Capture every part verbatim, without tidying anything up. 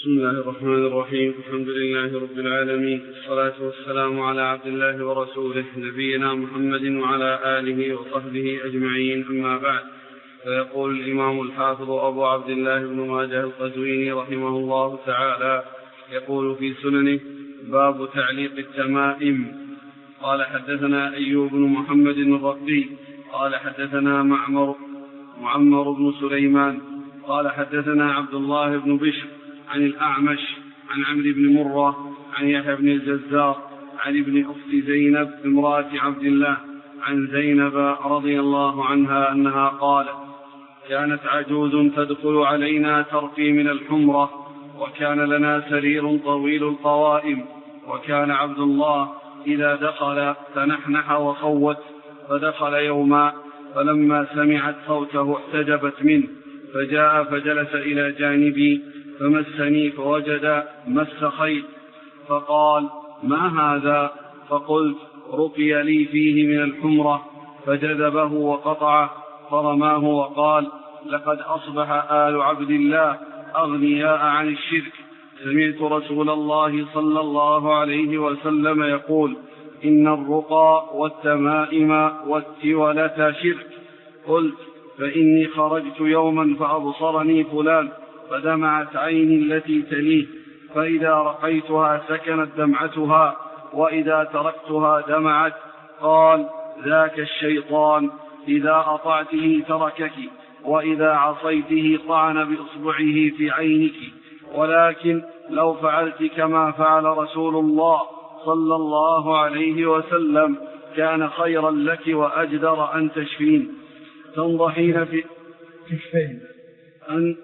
بسم الله الرحمن الرحيم. الحمد لله رب العالمين، والصلاة والسلام على عبد الله ورسوله نبينا محمد وعلى آله وصحبه أجمعين، أما بعد. فيقول الإمام الحافظ أبو عبد الله بن ماجه القزويني رحمه الله تعالى يقول في سننه: باب تعليق التمائم. قال حدثنا أيوب بن محمد الرقي قال حدثنا معمر معمر بن سليمان قال حدثنا عبد الله بن بشر عن الأعمش عن عمرو بن مرة عن يحيى بن الجزار عن ابن أخت زينب امرأة عبد الله عن زينب رضي الله عنها أنها قالت: كانت عجوز تدخل علينا ترقي من الحمرة، وكان لنا سرير طويل القوائم، وكان عبد الله إذا دخل تنحنح وصوت، فدخل يوما فلما سمعت صوته احتجبت منه، فجاء فجلس إلى جانبي فمسني فوجد مس خيط، فقال: ما هذا؟ فقلت: رقي لي فيه من الحمرة، فجذبه وقطعه فرماه وقال: لقد أصبح آل عبد الله أغنياء عن الشرك. سمعت رسول الله صلى الله عليه وسلم يقول: إن الرقى والتمائم والتولة شرك. قلت: فإني خرجت يوما فأبصرني فلان فدمعت عيني التي تليه، فإذا رقيتها سكنت دمعتها، وإذا تركتها دمعت. قال: ذاك الشيطان، إذا أطعته تركك، وإذا عصيته طعن بإصبعه في عينك، ولكن لو فعلت كما فعل رسول الله صلى الله عليه وسلم كان خيرا لك وأجدر أن تشفين تنضحين في تشفين أن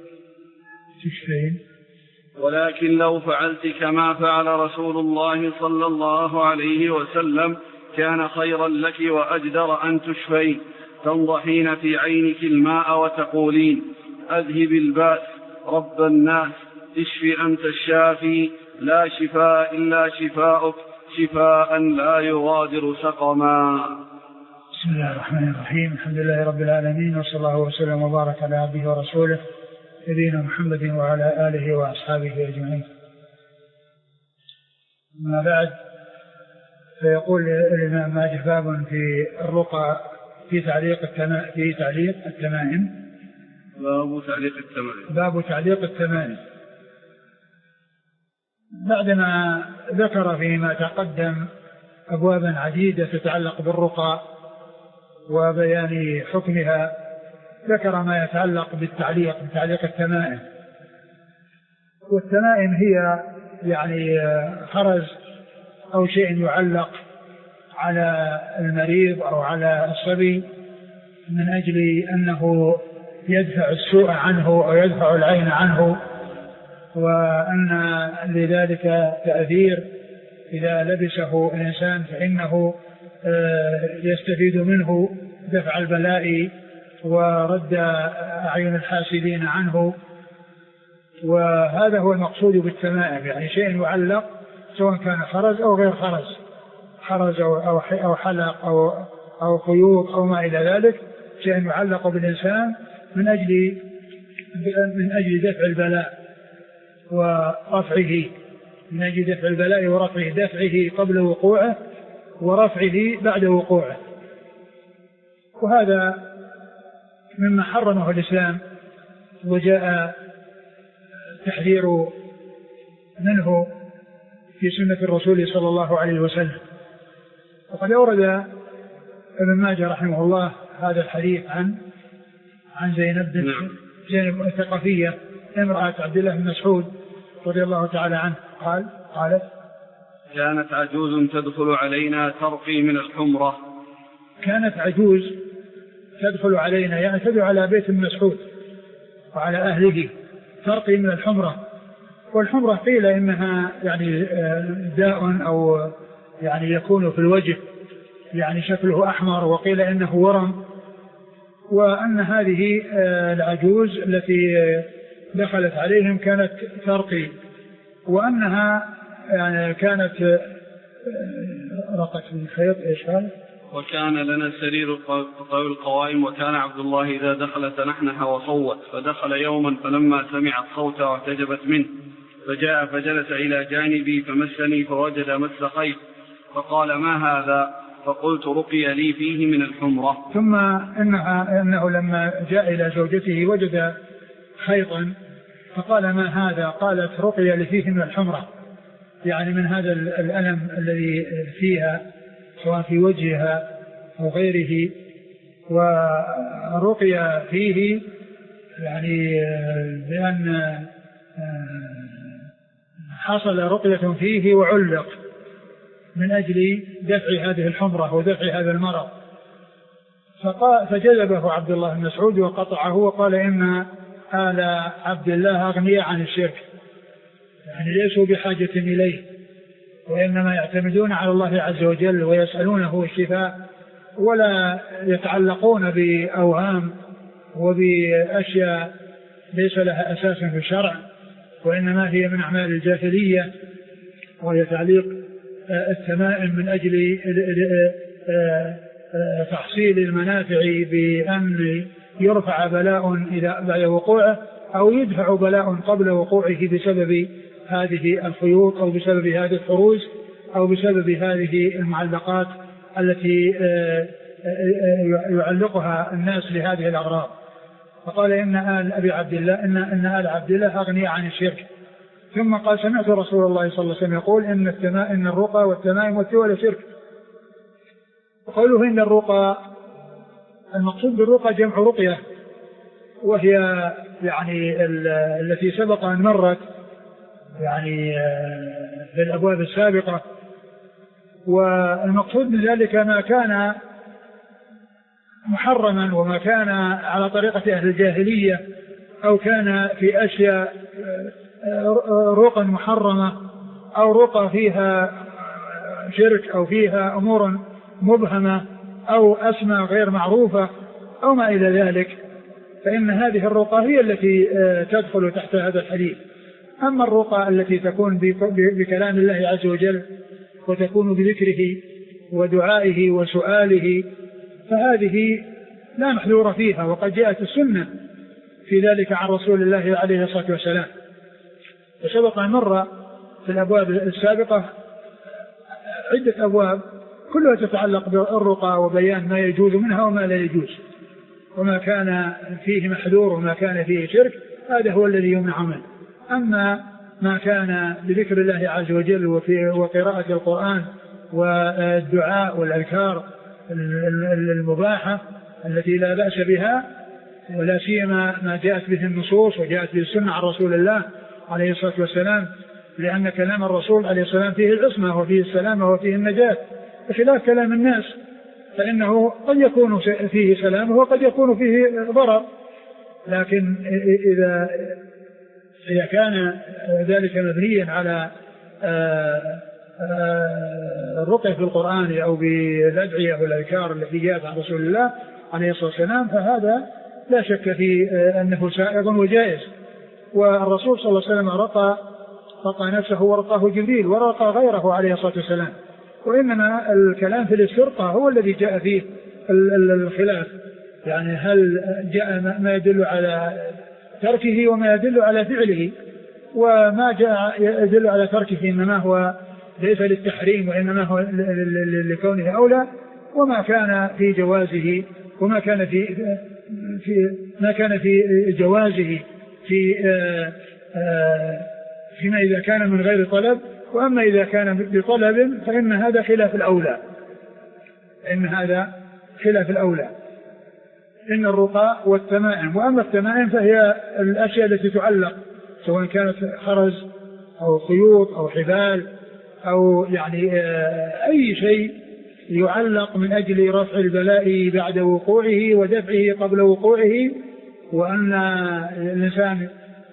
تشفين ولكن لو فعلت كما فعل رسول الله صلى الله عليه وسلم كان خيرا لك وأجدر أن تشفين تنضحين في عينك الماء وتقولين: أذهب الباس رب الناس، اشفي أنت الشافي، لا شفاء إلا شفاؤك، شفاء لا يغادر سقما. بسم الله الرحمن الرحيم. الحمد لله رب العالمين، وصلى الله وسلم وبارك على عبده ورسوله نبينا محمد وعلى آله وأصحابه أجمعين. ما بعد، فيقول الإمام ماجه: باب في الرقى في تعليق التمائم في تعليق التمائم باب تعليق التمائم باب تعليق التمائم. بعدما ذكر فيما تقدم أبوابا عديدة تتعلق بالرقى وبيان حكمها، ذكر ما يتعلق بالتعليق بتعليق التمائم. والتمائم هي يعني خرز أو شيء يعلق على المريض أو على الصبي من أجل أنه يدفع السوء عنه أو يدفع العين عنه، وأن لذلك تأثير إذا لبسه الإنسان فإنه يستفيد منه دفع البلاء ورد أعين الحاسدين عنه. وهذا هو المقصود بالتمائم، يعني شيء يعلق سواء كان خرز أو غير خرز، خرز أو حلق أو أو خيوط أو ما إلى ذلك، شيء يعلق بالإنسان من أجل من أجل دفع البلاء ورفعه، من أجل دفع البلاء ورفعه، دفعه قبل وقوعه ورفعه بعد وقوعه. وهذا مما حرمه الإسلام وجاء تحذير منه في سنة الرسول صلى الله عليه وسلم. وقد أورد ابن ماجه رحمه الله هذا الحديث عن عن زينب بن زينب الثقفية امرأة عبد الله بن مسعود رضي الله تعالى عنه. قال قالت: كانت عجوز تدخل علينا ترقي من الحمرة. كانت عجوز تدخل علينا، يعني تدخل على بيت مسعود وعلى أهله، ترقي من الحمرة. والحمرة قيل إنها يعني داء أو يعني يكون في الوجه، يعني شكله أحمر، وقيل إنه ورم. وأن هذه العجوز التي دخلت عليهم كانت ترقي، وأنها يعني كانت رقت من خيط. إيش قال؟ وكان لنا سرير طويل القوائم، وكان عبد الله إذا دخل تنحنح وصوت، فدخل يوما فلما سمعت صوته اعتجبت منه، فجاء فجلس إلى جانبي فمسني فوجد مس خيط فقال ما هذا؟ فقلت رقي لي فيه من الحمرة. ثم إنها إنه لما جاء إلى زوجته وجد خيطا فقال ما هذا؟ قالت رقي لي فيه من الحمرة، يعني من هذا الألم الذي فيها سواء في وجهها أو غيره، ورقي فيه يعني بأن حصل رقية فيه وعلق من أجل دفع هذه الحمرة ودفع هذا المرض. فجذبه عبد الله بن مسعود وقطعه وقال إن آل عبد الله أغنياء عن الشرك، يعني ليسوا بحاجة إليه، وإنما يعتمدون على الله عز وجل ويسألونه الشفاء، ولا يتعلقون بأوهام وبأشياء ليس لها أساس في الشرع، وإنما هي من أعمال الجاهلية، وهي تعليق التمائم من أجل تحصيل المنافع بأن يرفع بلاء إذا بعد وقوعه أو يدفع بلاء قبل وقوعه بسبب هذه الخيوط أو بسبب هذه الحروز أو بسبب هذه المعلقات التي يعلقها الناس لهذه الأغراض. فقال إن آل أبي عبد الله إن, إن آل عبد الله أغنياء عن الشرك. ثم قال سمعت رسول الله صلى الله عليه وسلم يقول إن التماء إن الرقى والتمائم والتولى شرك. وقوله إن الرقى المقصود بالرقى جمع رقية، وهي يعني التي سبق أن مرت يعني في الأبواب السابقة. والمقصود من ذلك ما كان محرما وما كان على طريقة أهل الجاهلية أو كان في أشياء رقى محرمة أو رقى فيها شرك أو فيها أمور مبهمة أو أسماء غير معروفة أو ما إلى ذلك، فإن هذه الرقى هي التي تدخل تحت هذا الحديث. أما الرقى التي تكون بكلام الله عز وجل وتكون بذكره ودعائه وسؤاله فهذه لا محذور فيها، وقد جاءت السنة في ذلك عن رسول الله عليه الصلاة والسلام. وسبق أن مر في الأبواب السابقة عدة أبواب كلها تتعلق بالرقى وبيان ما يجوز منها وما لا يجوز، وما كان فيه محذور وما كان فيه شرك هذا هو الذي يمنع منه. أما ما كان بذكر الله عز وجل وفي وقراءة القرآن والدعاء والأذكار المباحة التي لا بأس بها، ولا سيما ما جاءت به النصوص وجاءت به السنة عن رسول الله عليه الصلاة والسلام، لأن كلام الرسول عليه الصلاة والسلام فيه العصمة وفيه السلامة وفيه النجاة، بخلاف كلام الناس فإنه قد يكون فيه سلامة وقد يكون فيه ضرر. لكن إذا إذا كان ذلك مبنيا على الرقية في القرآن أو بالأدعية والأذكار التي جاءت عن رسول الله عليه الصلاة والسلام فهذا لا شك في أنه سائغ وجائز. والرسول صلى الله عليه وسلم رقى رقى نفسه ورقاه جبريل ورقى غيره عليه الصلاة والسلام، وإنما الكلام في الاسترقاء هو الذي جاء فيه الخلاف، يعني هل جاء ما يدل على تركه وما يدل على فعله، وما جاء يدل على تركه إنما هو ليس للتحريم وإنما هو لكونه أولى، وما كان في جوازه وما كان في في ما كان في جوازه في فيما إذا كان من غير طلب. وأما إذا كان بطلب فإن هذا خلاف الأولى، إن هذا خلاف الأولى إن الرقى والتمائم. وأما التمائم فهي الأشياء التي تعلق سواء كانت خرز أو خيوط أو حبال أو يعني أي شيء يعلق من أجل رفع البلاء بعد وقوعه ودفعه قبل وقوعه، وأن الإنسان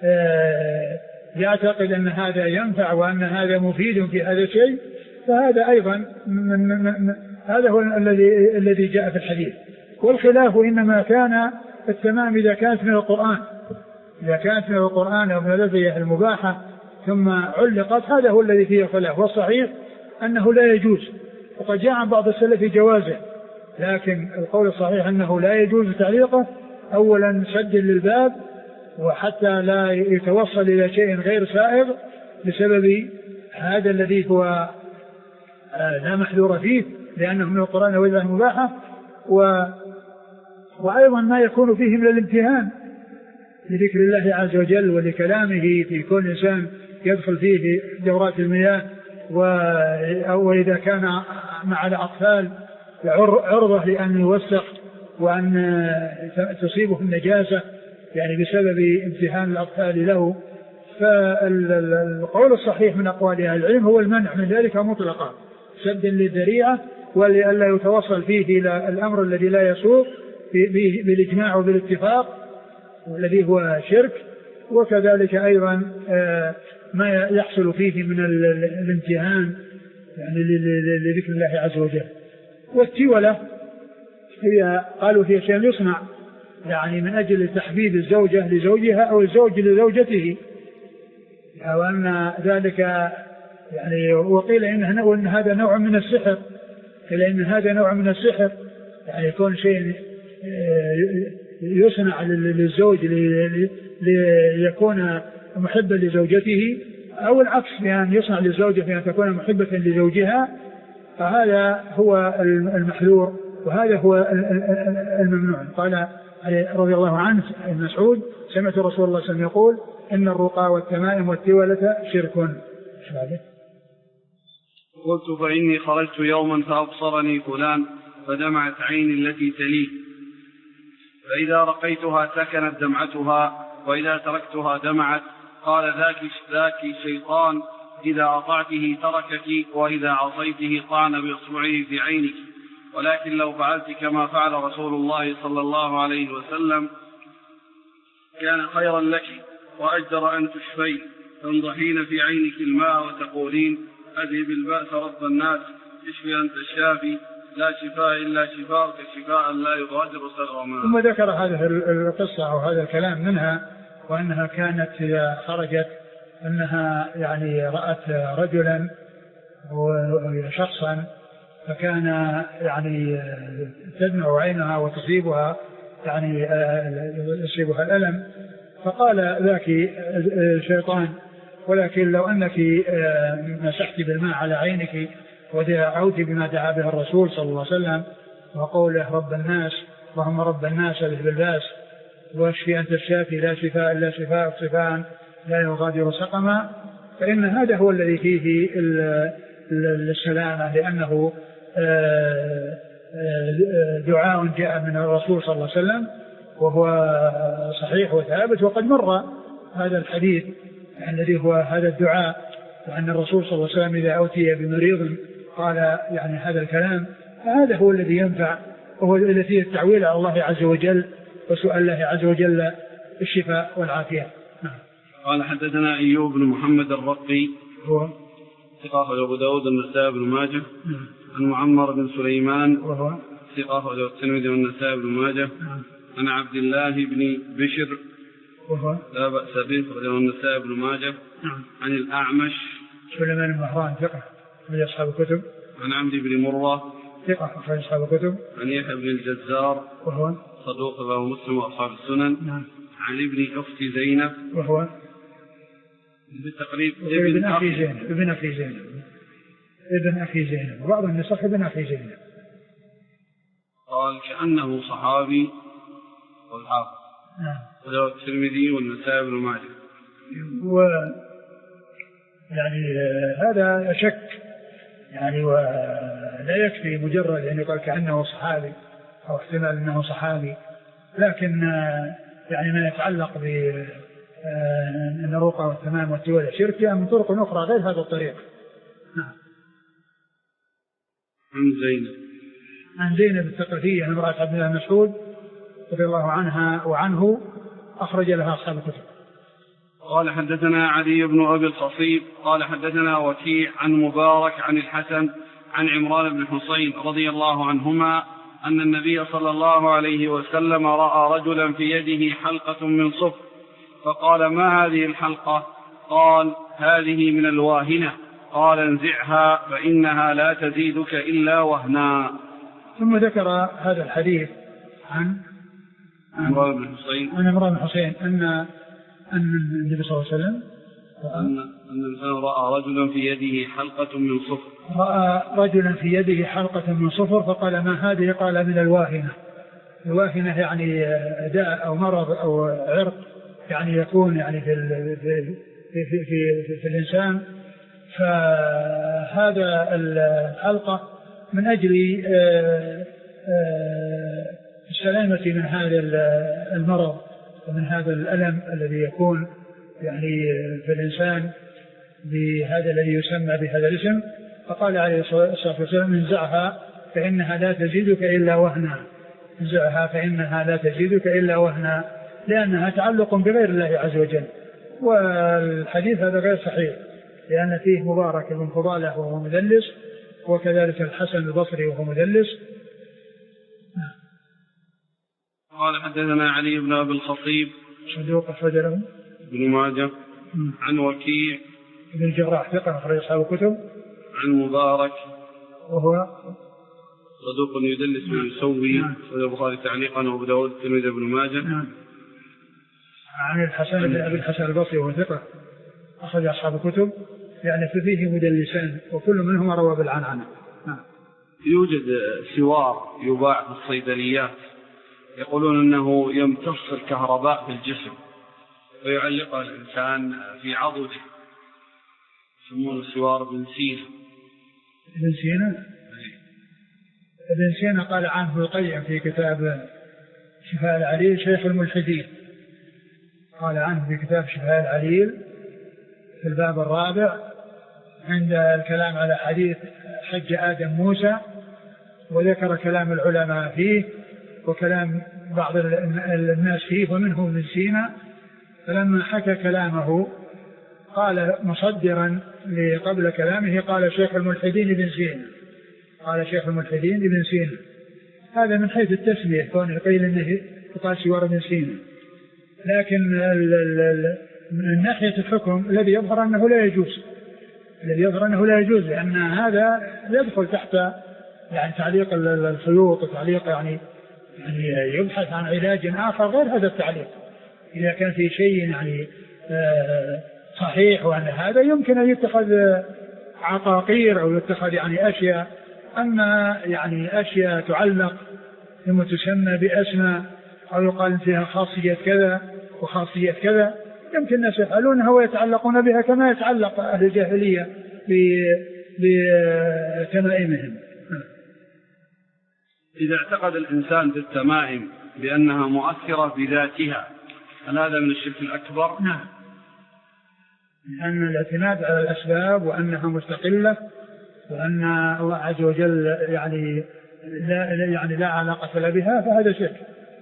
يعتقد أن هذا ينفع وأن هذا مفيد في هذا الشيء، فهذا أيضا من من من هذا هو الذي الذي جاء في الحديث. والخلاف إنما كان التمام إذا كانت من القرآن، إذا كانت من القرآن أو من الأدعية المباحة ثم علقت هذا هو الذي فيه خلاف. والصحيح أنه لا يجوز، وقد جاء عن بعض السلف جوازه، لكن القول الصحيح أنه لا يجوز تعليقه، أولا سد للباب وحتى لا يتوصل إلى شيء غير سائغ بسبب هذا الذي هو لا محذور فيه لأنه من القرآن وإذا مباحة، و وأيضا ما يكون فيه من الامتهان لذكر الله عز وجل ولكلامه في كل إنسان يدخل فيه دورات المياه، وإذا كان مع الأطفال عرضة لأن يوسخ وأن تصيبه النجاسة يعني بسبب امتهان الأطفال له. فالقول الصحيح من أقوال أهل العلم هو المنع من ذلك مطلقا سدا للذريعة ولئلا يتوصل فيه إلى الأمر الذي لا يسوق بالإجماع وبالاتفاق والذي هو شرك، وكذلك أيضا ما يحصل فيه من الامتهان يعني لذكر الله عز وجل. والتولة هي قالوا هي شيء يصنع يعني من أجل تحبيب الزوجة لزوجها أو الزوج لزوجته، أو أن ذلك يعني وقيل إنه إن هذا نوع من السحر، قيل إن هذا نوع من السحر يعني يكون شيء يصنع للزوج ليكون محبا لزوجته، أو العكس بأن يصنع للزوجة بأن تكون محبة لزوجها، فهذا هو المحذور وهذا هو الممنوع. قال رضي الله عنه ابن مسعود سمعت رسول الله صلى الله عليه وسلم يقول إن الرقى والتمائم والتولة شرك. قلت فإني خرجت يوما فأبصرني فلان فدمعت عيني التي تليه، فإذا رقيتها سكنت دمعتها وإذا تركتها دمعت. قال ذاك ذاك شيطان إذا أطعته تركك وإذا عصيته طعن بإصبعه في عينك، ولكن لو فعلت كما فعل رسول الله صلى الله عليه وسلم كان خيرا لك وأجدر أن تشفين، تنضحين في عينك الماء وتقولين أذهب البأس رب الناس اشفي أنت الشافي لا شفاء إلا شفاءك شفاء لا يغادر سقما. ثم ذكر هذه القصة أو هذا الكلام منها، وأنها كانت إذا خرجت أنها يعني رأت رجلا وشخصا فكان يعني تدمع عينها وتصيبها يعني يصيبها الألم، فقال ذاك الشيطان ولكن لو أنك مسحت بالماء على عينك ودعوت بما دعا به الرسول صلى الله عليه وسلم وقوله رب الناس اللهم رب الناس اذهب الباس واشفي أنت الشافي لا شفاء إلا شفاء شفاء لا يغادر سقما، فإن هذا هو الذي فيه السلامة، لأنه دعاء جاء من الرسول صلى الله عليه وسلم وهو صحيح وثابت، وقد مر هذا الحديث الذي هو هذا الدعاء، وأن الرسول صلى الله عليه وسلم إذا أوتي بمريض قال يعني هذا الكلام، فهذا هو الذي ينفع وهو الذي فيه التعويل على الله عز وجل وسؤال الله عز وجل الشفاء والعافية. نعم. قال حدثنا أيوب بن محمد الرقي هو ثقة أبو داود النسائي بن ماجه عن معمر بن سليمان وهو ثقة الترمذي والنسائي بن ماجه عن عبد الله بن بشر وهو لا بأس به رواه النسائي بن ماجه عن الأعمش سليمان بن مهران ثقة من أصحاب الكتب عن عمرو بن مرة ثقة من أصحاب الكتب عن يحيى بن الجزار وهو صدوق رواه مسلم وأصحاب السنن نعم. عن ابن أخت زينب وهو بالتقريب ابن أخي زينب ابن أخي زينب ابن أخي زينب وبعض النسخ ابن أخي زينب. قال كأنه صحابي والحافظ نعم. وله الترمذي والنسائي بن ماجه. و يعني هذا شك يعني ولا يكفي مجرد أن يقال كأنه صحابي أو احتمال أنه صحابي، لكن يعني ما يتعلق بأن الرقى والتمام والتولى شرك من طرق أخرى غير هذا الطريق. نعم. عن زينب عن زينب الثقفية امرأة عبد الله مسعود رضي الله عنها وعنه أخرج لها أصحاب الكتب. قال حدثنا علي بن أبي الخصيب قال حدثنا وكيع عن مبارك عن الحسن عن عمران بن حسين رضي الله عنهما أن النبي صلى الله عليه وسلم رأى رجلا في يده حلقة من صفر فقال ما هذه الحلقة؟ قال هذه من الواهنة. قال انزعها فإنها لا تزيدك إلا وهنا. ثم ذكر هذا الحديث عن عمران بن حسين عن عمران بن حسين أن أن النبي صلى الله عليه وسلم أن الإنسان رأى رجلا في يده حلقة من صفر رأى رجلا في يده حلقة من صفر فقال ما هذه؟ قال من الواهنة. الواهنة يعني داء أو مرض أو عرق يعني يكون يعني في في في في, في, في الإنسان. فهذا الحلقة من أجل السلامة من هذا المرض ومن هذا الألم الذي يكون يعني في الإنسان بهذا الذي يسمى بهذا الاسم. فقال عليه الصلاة والسلام انزعها فإنها لا تزيدك إلا وهنا، انزعها فإنها لا تزيدك إلا وهنا، لأنها تعلق بغير الله عز وجل. والحديث هذا غير صحيح لأن فيه مبارك بن فضالة وهو مدلس، وكذلك الحسن البصري وهو مدلس. قال حدثنا علي بن أبي الخطيب صدوق أخرج له ابن ماجه عن وكيع بن الجراح ثقة أخرج أصحاب الكتب عن مبارك وهو صدوق يدلس من يسوي أخرج البخاري تعليقا وأبو داود الترمذي بن ماجه نعم. عن الحسن بن أبي الحسن البصري وهو ثقة أخرج أصحاب الكتب، يعني فيه مدلسان وكل منهم روى بالعنعنة. نعم. يوجد سوار يباع في الصيدليات يقولون أنه يمتص الكهرباء في الجسم ويعلقها الإنسان في عضده، يسمونه سوار ابن سينا. ابن سينا ابن سينا قال عنه القيم في كتاب شفاء العليل شيخ الملحدين، قال عنه في كتاب شفاء العليل في الباب الرابع عند الكلام على حديث حج آدم موسى، وذكر كلام العلماء فيه وكلام بعض الناس فيه ومنهم ابن سينا. فلما حكى كلامه قال مصدرا قبل كلامه قال شيخ الملحدين ابن سينا، قال شيخ الملحدين ابن سينا. هذا من حيث التسمية كونه قيل انه يقال سوار ابن سينا، لكن من ناحية الحكم الذي يظهر أنه لا يجوز، الذي يظهر أنه لا يجوز لأن هذا يدخل تحت يعني تعليق الخيوط وتعليق يعني يعني يبحث عن علاج آخر غير هذا التعليق. إذا كان في شيء يعني صحيح وأن هذا يمكن أن يتخذ عقاقير أو يتخذ يعني أشياء، أما يعني أشياء تعلق ثم تسمى بأسماء أو يقال فيها خاصية كذا وخاصية كذا يمكن الناس يفعلونها ويتعلقون بها كما يتعلق أهل الجاهلية بتمائمهم. إذا اعتقد الإنسان في التمائم بأنها مؤثرة بذاتها هل هذا من الشرك الأكبر؟ نعم، لأن الاعتماد على الأسباب وأنها مستقلة وأن الله عز وجل يعني لا, يعني لا علاقة له بها فهذا شرك.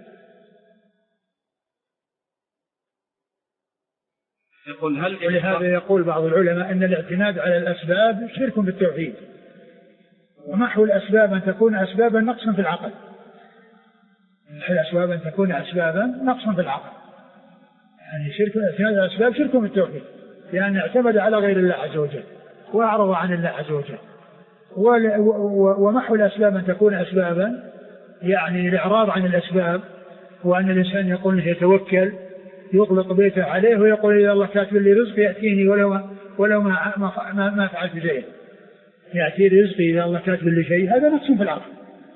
يقول هل ولهذا يقول بعض العلماء أن الاعتماد على الأسباب شرك بالتوحيد، ومحو الأسباب أن تكون أسبابا نقصا في العقل، محو الأسباب أن تكون أسبابا نقصا في العقل، يعني شرك الاعتماد على الأسباب شرك بالتوحيد لأن اعتمد على غير الله عز وجل وأعرض عن الله عز وجل. ومحو الأسباب أن تكون أسبابا يعني الإعراض عن الأسباب، وأن الإنسان يقول يتوكل يغلق بيته عليه ويقول إذا الله كاتب لي رزق يأتيني ولو ما, ولو ما, ما, ما, ما فعلت شيء، يأتي رزقي إذا الله كاتب لي شيء، هذا نقص في العقل.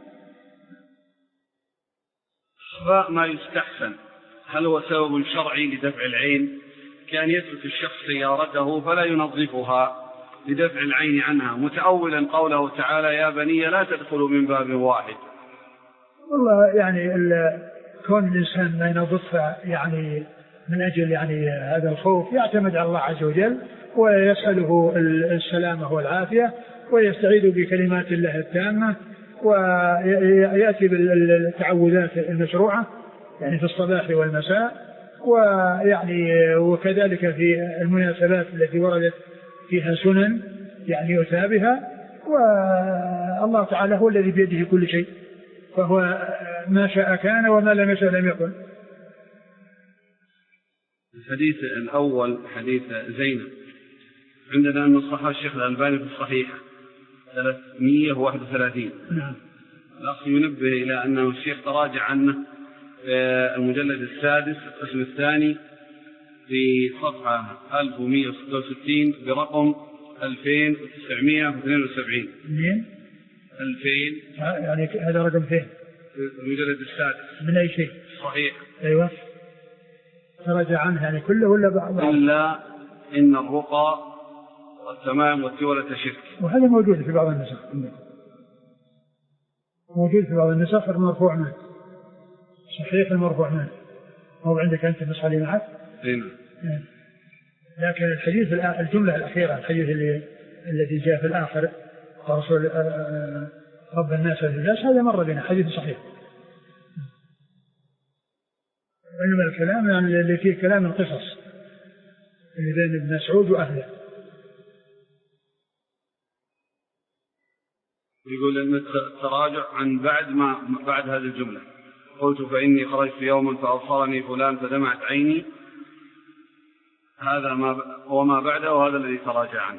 إخفاء ما يستحسن هل هو سبب شرعي لدفع العين؟ كان يترك الشخص سيارته فلا ينظفها لدفع العين عنها متأولا قوله تعالى يا بني لا تدخلوا من باب واحد. والله يعني كون الإنسان ما ينظفها يعني من أجل يعني هذا الخوف يعتمد على الله عز وجل ويسأله السلامة والعافية ويستعيذ بكلمات الله التامة ويأتي بالتعوذات المشروعة يعني في الصباح والمساء، ويعني وكذلك في المناسبات التي وردت فيها سنن يعني يؤتى بها، والله تعالى هو الذي بيده كل شيء فهو ما شاء كان وما لم يشاء لم يكن. الحديث الأول حديث زينب عندنا أن صححه الشيخ الألباني في الصحيحة ثلاثمائة وواحد وثلاثين. نعم. الأخ ينبه إلى أنه الشيخ تراجع عنه في المجلد السادس القسم الثاني في صفحة ألف ومئة وستة وستين برقم ألفين وتسعمئة واثنين وسبعين. منين؟ ألفين. يعني هذا رقم فين؟ المجلد السادس. من أي شيء؟ صحيح. أيوة. تراجع عنه يعني كله ولا بعض؟ إلا إن الرقى والتمام والتولة شرك. وهذا موجود في بعض النسخ. موجود في بعض النسخ المرفوع منه. صحيح المرفوع منه. هو عندك أنت النسخة اللي معك؟ هنا. لكن الحديث الجملة الأخيرة الحديث اللي الذي جاء في الآخر رسول رب الناس والناس هذا مر بنا حديث صحيح. إنما الكلام يعني اللي فيه كلام القصص اللي بين ابن مسعود وأهله. يقول أن التراجع عن بعد ما بعد هذه الجملة. قلت فإني خرجت يوما فأبصرني فلان فدمعت عيني، هذا ما وما بعده وهذا الذي تراجع عنه.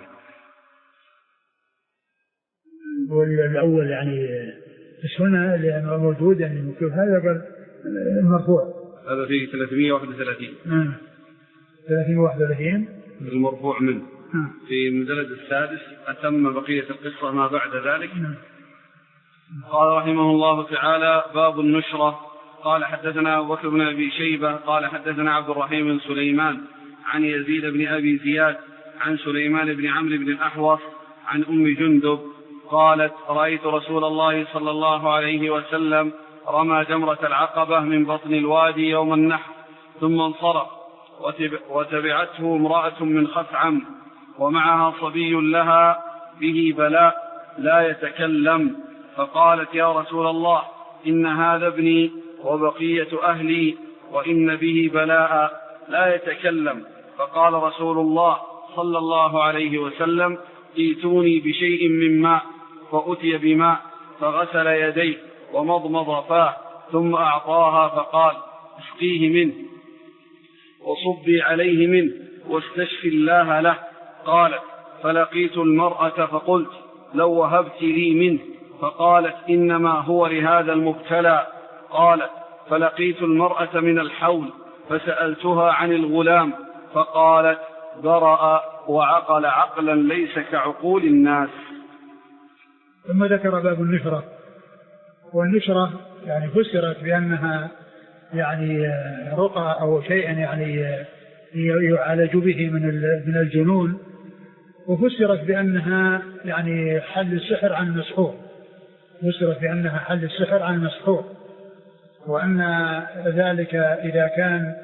والأول يعني بس هنا اللي موجود يعني مكتوب هذا المرفوع. هذا فيه ثلاثمئة وواحد وثلاثين. نعم. ثلاثمئة وواحد وثلاثين. المرفوع منه. نعم. في المجلد السادس أتم بقية القصة ما بعد ذلك. نعم. قال رحمه الله تعالى: باب النشرة. قال حدثنا أبو بكر بن أبي شيبة قال حدثنا عبد الرحيم بن سليمان عن يزيد بن أبي زياد عن سليمان بن عمرو بن الأحوص عن أم جندب قالت: رأيت رسول الله صلى الله عليه وسلم رمى جمرة العقبة من بطن الوادي يوم النحر ثم انصرف، وتبعته امرأة من خثعم ومعها صبي لها به بلاء لا يتكلم، فقالت: يا رسول الله إن هذا ابني وبقية أهلي وإن به بلاء لا يتكلم. فقال رسول الله صلى الله عليه وسلم: ائتوني بشيء من ماء، فأتي بماء فغسل يديه ومضمض فاه ثم أعطاها فقال: اسقيه منه وصبي عليه منه واستشفي الله له. قالت: فلقيت المرأة فقلت: لو وهبت لي منه، فقالت: إنما هو لهذا المبتلى. قالت: فلقيت المرأة من الحول فسألتها عن الغلام فقالت: برأ وعقل عقلا ليس كعقول الناس. ثم ذكر باب النشرة. والنشرة يعني فسرت بأنها يعني رقى أو شيئا يعني يعالج به من الجنون، وفسرت بأنها يعني حل السحر عن المسحور. فسرت بأنها حل السحر عن المسحور، وأن ذلك إذا كان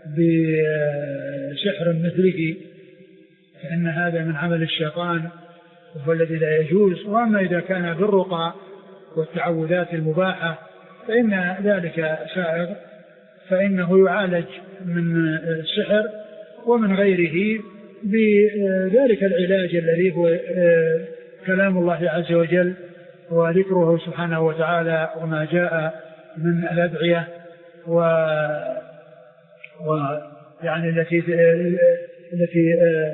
بسحر مثله فإن هذا من عمل الشيطان وهو الذي لا يجوز، وأما إذا كان بالرقى والتعوذات المباحة فإن ذلك سائغ، فإنه يعالج من السحر ومن غيره بذلك العلاج الذي هو كلام الله عز وجل وذكره سبحانه وتعالى وما جاء من الأدعية و ويعني التي التي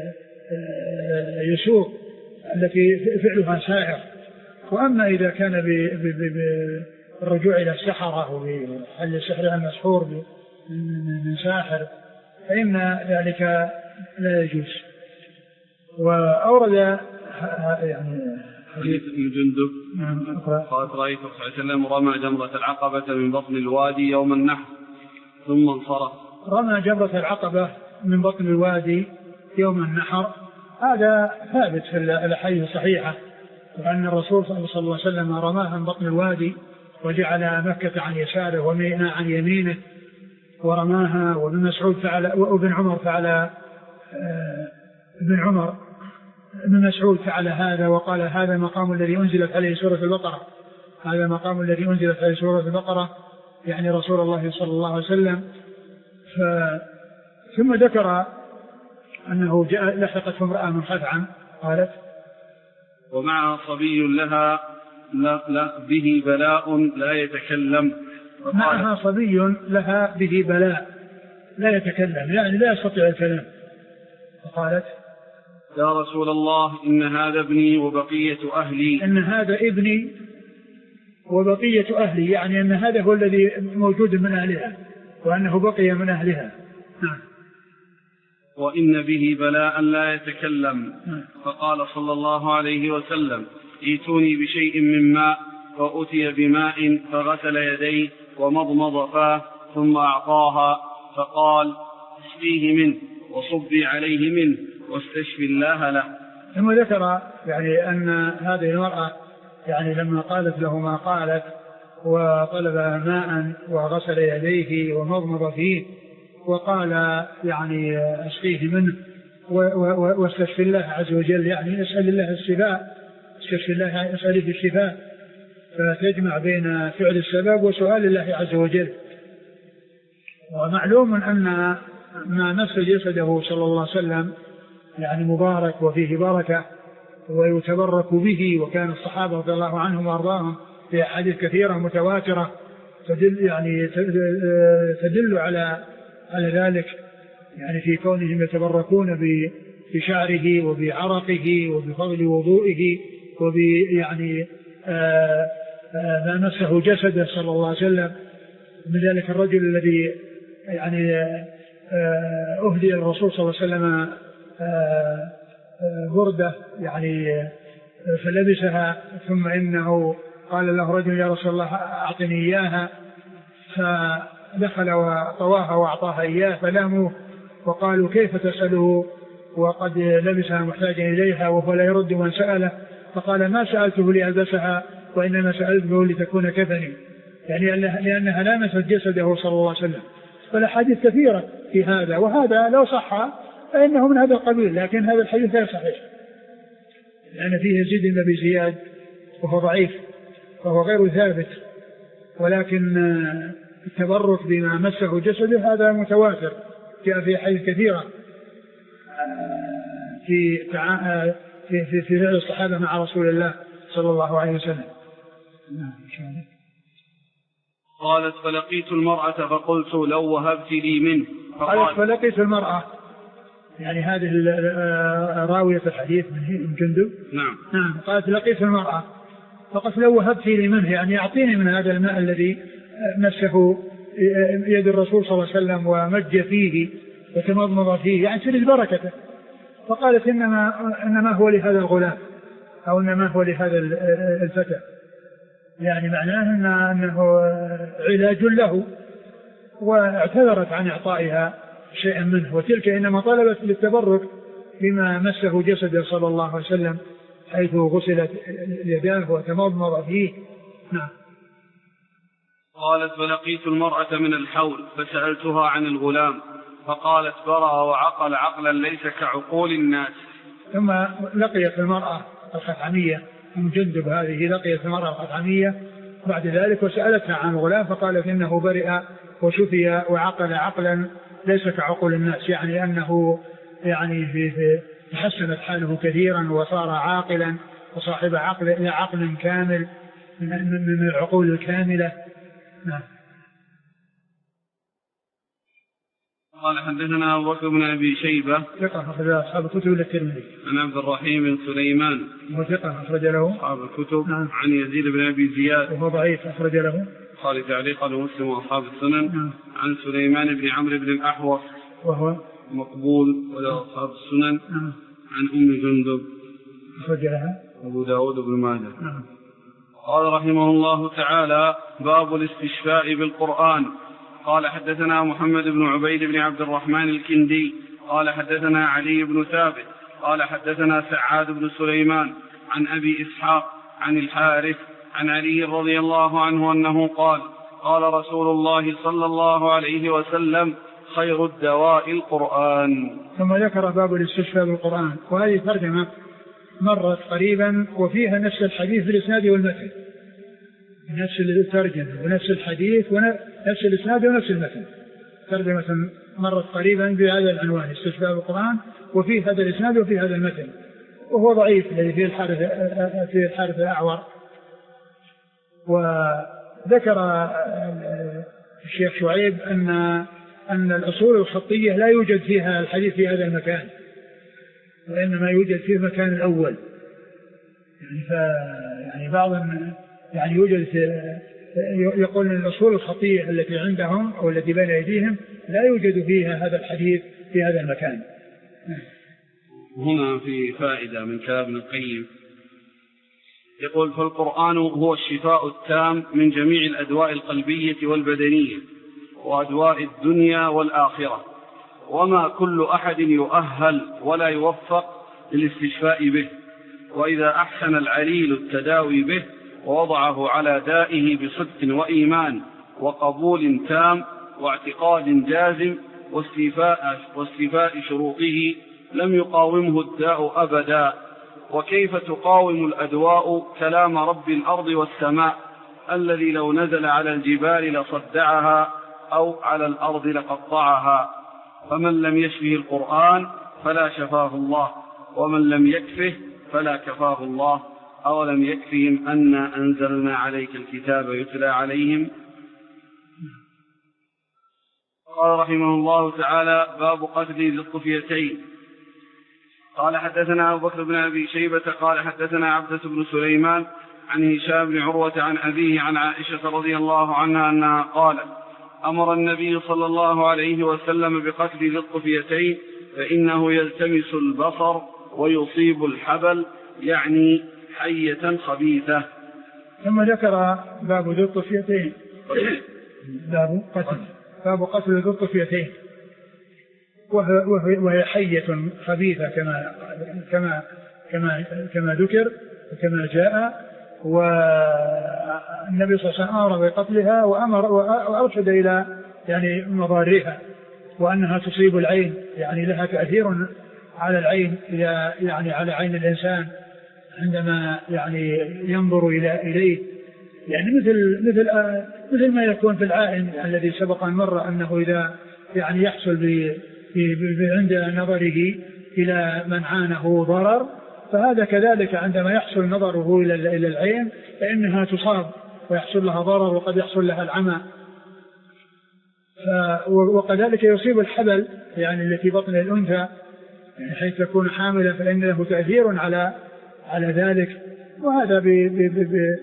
يسوق التي فعلها سائر. وأما إذا كان بالرجوع إلى السحرة وبحل السحر المسحور من ساحر فإن ذلك لا يجوز. وأورد يعني حديث ابن جندب قال: رأيت صلى الله عليه وسلم رمى جمرة العقبة من بطن الوادي يوم النحر ثم انصرف. رمى جمرة العقبة من بطن الوادي يوم النحر، هذا ثابت في الأحاديث الصحيحة، وأن الرسول صلى الله عليه وسلم رماها من بطن الوادي وجعل مكة عن يساره وميناء عن يمينه ورماها. وابن مسعود فعل وابن عمر فعل ابن عمر ابن مسعود فعل هذا وقال: هذا مقام الذي أنزلت عليه سورة البقرة، هذا مقام الذي أنزلت عليه سورة البقرة، يعني رسول الله صلى الله عليه وسلم. ف... ثم ذكر أنه جاء لحقته امرأة من خثعم قالت: ومعها صبي لها لا لا به بلاء لا يتكلم. معها صبي لها به بلاء لا يتكلم، يعني لا يستطيع الكلام. فقالت: يا رسول الله إن هذا ابني وبقية أهلي. إن هذا ابني وبقية أهلي، يعني أن هذا هو الذي موجود من أهلها وأنه بقي من أهلها. نعم. وإن به بلاء لا يتكلم. فقال صلى الله عليه وسلم: ائتوني بشيء من ماء، فأتي بماء فغسل يديه ومضمض فاه ثم أعطاها، فقال: اسقيه منه وصبي عليه منه واستشفي الله له. ثم ذكر يعني أن هذه المرأة يعني لما قالت له ما قالت وطلب ماء وغسل يديه ومضمض فيه وقال يعني اسقيه منه واستشفي الله عز وجل، يعني اسأل الله الشفاء، استشفي الله اسأله الشفاء، فتجمع بين فعل السبب وسؤال الله عز وجل. ومعلوم أن ما مس جسده صلى الله عليه وسلم يعني مبارك وفيه بركة ويتبرك به، وكان الصحابة رضي الله عنهم وارضاهم في أحاديث كثيرة متواترة تدل يعني تدل على على ذلك، يعني في كونهم يتبركون بشعره وبعرقه وبفضل وضوئه وب يعني آآ آآ ما مسه جسده صلى الله عليه وسلم. من ذلك الرجل الذي يعني أهدي الرسول صلى الله عليه وسلم بردة يعني فلبسها، ثم إنه قال له رجل: يا رسول الله أعطني إياها، فدخل وطواها وأعطاها إياه فلاموه وقالوا: كيف تسأله وقد لبسها محتاجا إليها وهو لا يرد من سأله؟ فقال: ما سألته لألبسها وإنما سألته لتكون كفني، يعني لأنها لامست جسده صلى الله عليه وسلم. فالأحاديث كثيرة في هذا، وهذا لو صح فإنه من هذا القبيل، لكن هذا الحديث غير صحيح لأن فيه يزيد بن أبي زياد وهو ضعيف وهو غير ثابت، ولكن التبرك بما مسه جسده هذا متواتر، جاء في أحاديث كثيرة في في في في فعل الصحابة مع رسول الله صلى الله عليه وسلم. قالت: فلقيت المرأة فقلت: لو وهبت لي منه. قالت: فلقيت المرأة، يعني هذه راوية الحديث من جندب. نعم. نعم. قالت: لقيت المرأة فقلت: لو وهبت لي منه، يعني أعطيني من هذا الماء الذي مسه يد الرسول صلى الله عليه وسلم ومج فيه وتمضمض فيه، يعني سرد بركته. فقالت: إنما, إنما هو لهذا الغلام، أو إنما هو لهذا الفتى، يعني معناه أنه علاج له، واعتذرت عن إعطائها شيئا منه، وتلك إنما طلبت للتبرك بما مسه جسده صلى الله عليه وسلم حيث غسلت يداه وتمضمض فيه. نعم. قالت: فلقيت المرأة من الحول فسألتها عن الغلام فقالت: برأ وعقل عقلا ليس كعقول الناس. ثم لقيت المرأة الخثعمية من جندب، هذه لقيت المرأة الخثعمية بعد ذلك وسألتها عن الغلام فقالت: إنه برئ وشفي وعقل عقلا ليس كعقول الناس، يعني أنه يعني في في تحسنت حاله كثيرا وصار عاقلا وصاحب عقل عقل كامل من العقول الكاملة. نعم. قال: حدثنا أبو بكر بن أبي شيبة ثقة أخرج له أصحاب الكتب إلا الترمذي. عن عبد الرحيم بن سليمان وهو ثقة أخرج له أصحاب الكتب. نعم. عن يزيد بن أبي زياد وهو ضعيف أخرج له قال تعليق على مسلم وأصحاب السنن. نعم. عن سليمان بن عمرو بن الأحوص وهو مقبول وله أصحاب السنن. نعم. عن أم جندب أخرج لها أبو داود بن ماجه. نعم. قال رحمه الله تعالى: باب الاستشفاء بالقرآن. قال: حدثنا محمد بن عبيد بن عبد الرحمن الكندي قال: حدثنا علي بن ثابت قال: حدثنا سعاد بن سليمان عن أبي إسحاق عن الحارث عن علي رضي الله عنه أنه قال: قال رسول الله صلى الله عليه وسلم: خير الدواء القرآن. ثم ذكر باب الاستشفاء بالقرآن، وهذه ترجمة مرت قريبا وفيها نفس الحديث في الإسناد والمتن، نفس الترجمة ونفس الحديث ونفس الإسناد ونفس المتن، ترجمة مرت قريبا بهذا العنوان: استشفاء بالقرآن، وفي هذا الإسناد وفي هذا المتن، وهو ضعيف الذي فيه الحارث في الحارث الأعور. وذكر الشيخ شعيب أن أن الأصول الخطية لا يوجد فيها الحديث في هذا المكان، وإنما يوجد في المكان الأول. يعني, ف يعني بعض يعني يوجد يقول أن الأصول الخطية التي عندهم أو التي بين أيديهم لا يوجد فيها هذا الحديث في هذا المكان، هنا في فائدة من كلام ابن القيم، يقول: فالقرآن هو الشفاء التام من جميع الأدواء القلبية والبدنية وأدواء الدنيا والآخرة، وما كل أحد يؤهل ولا يوفق للاستشفاء به، وإذا أحسن العليل التداوي به ووضعه على دائه بصدق وإيمان وقبول تام واعتقاد جازم واستيفاء, واستيفاء شروطه لم يقاومه الداء أبدا. وكيف تقاوم الأدواء كلام رب الأرض والسماء الذي لو نزل على الجبال لصدعها أو على الأرض لقطعها؟ فمن لم يشفه القرآن فلا شفاه الله، ومن لم يكفه فلا كفاه الله. أولم يكفهم أنا أنزلنا عليك الكتاب يتلى عليهم. قال رحمه الله تعالى: باب قتل ذي الطفيتين. قال: حدثنا أبو بكر بن أبي شيبة قال حدثنا عبدة بن سليمان عن هشام بن عروة عن أبيه عن عائشة رضي الله عنها أنها قالت: أمر النبي صلى الله عليه وسلم بقتل ذي الطفيتين فإنه يلتمس البصر ويصيب الحبل، يعني حية خبيثة. ثم ذكر باب ذي الطفيتين، باب قتل باب قتل ذي الطفيتين، وهي حية خبيثة كما كما كما كما ذكر وكما جاء. والنبي صلى الله عليه وسلم أمر بقتلها وأمر وأرشد إلى يعني مضارها، وأنها تصيب العين، يعني لها تأثير على العين، إلى يعني على عين الإنسان عندما يعني ينظر إلى إليه، يعني مثل مثل مثل ما يكون في العائن الذي سبق أن مر أنه إذا يعني يحصل عند نظره إلى من عانه ضرر، فهذا كذلك عندما يحصل نظره إلى العين فإنها تصاب ويحصل لها ضرر وقد يحصل لها العمى. وكذلك يصيب الحبل، يعني التي بطن الأنثى، يعني حيث تكون حاملة فإن له تأثير على على ذلك. وهذا ب ب ب ب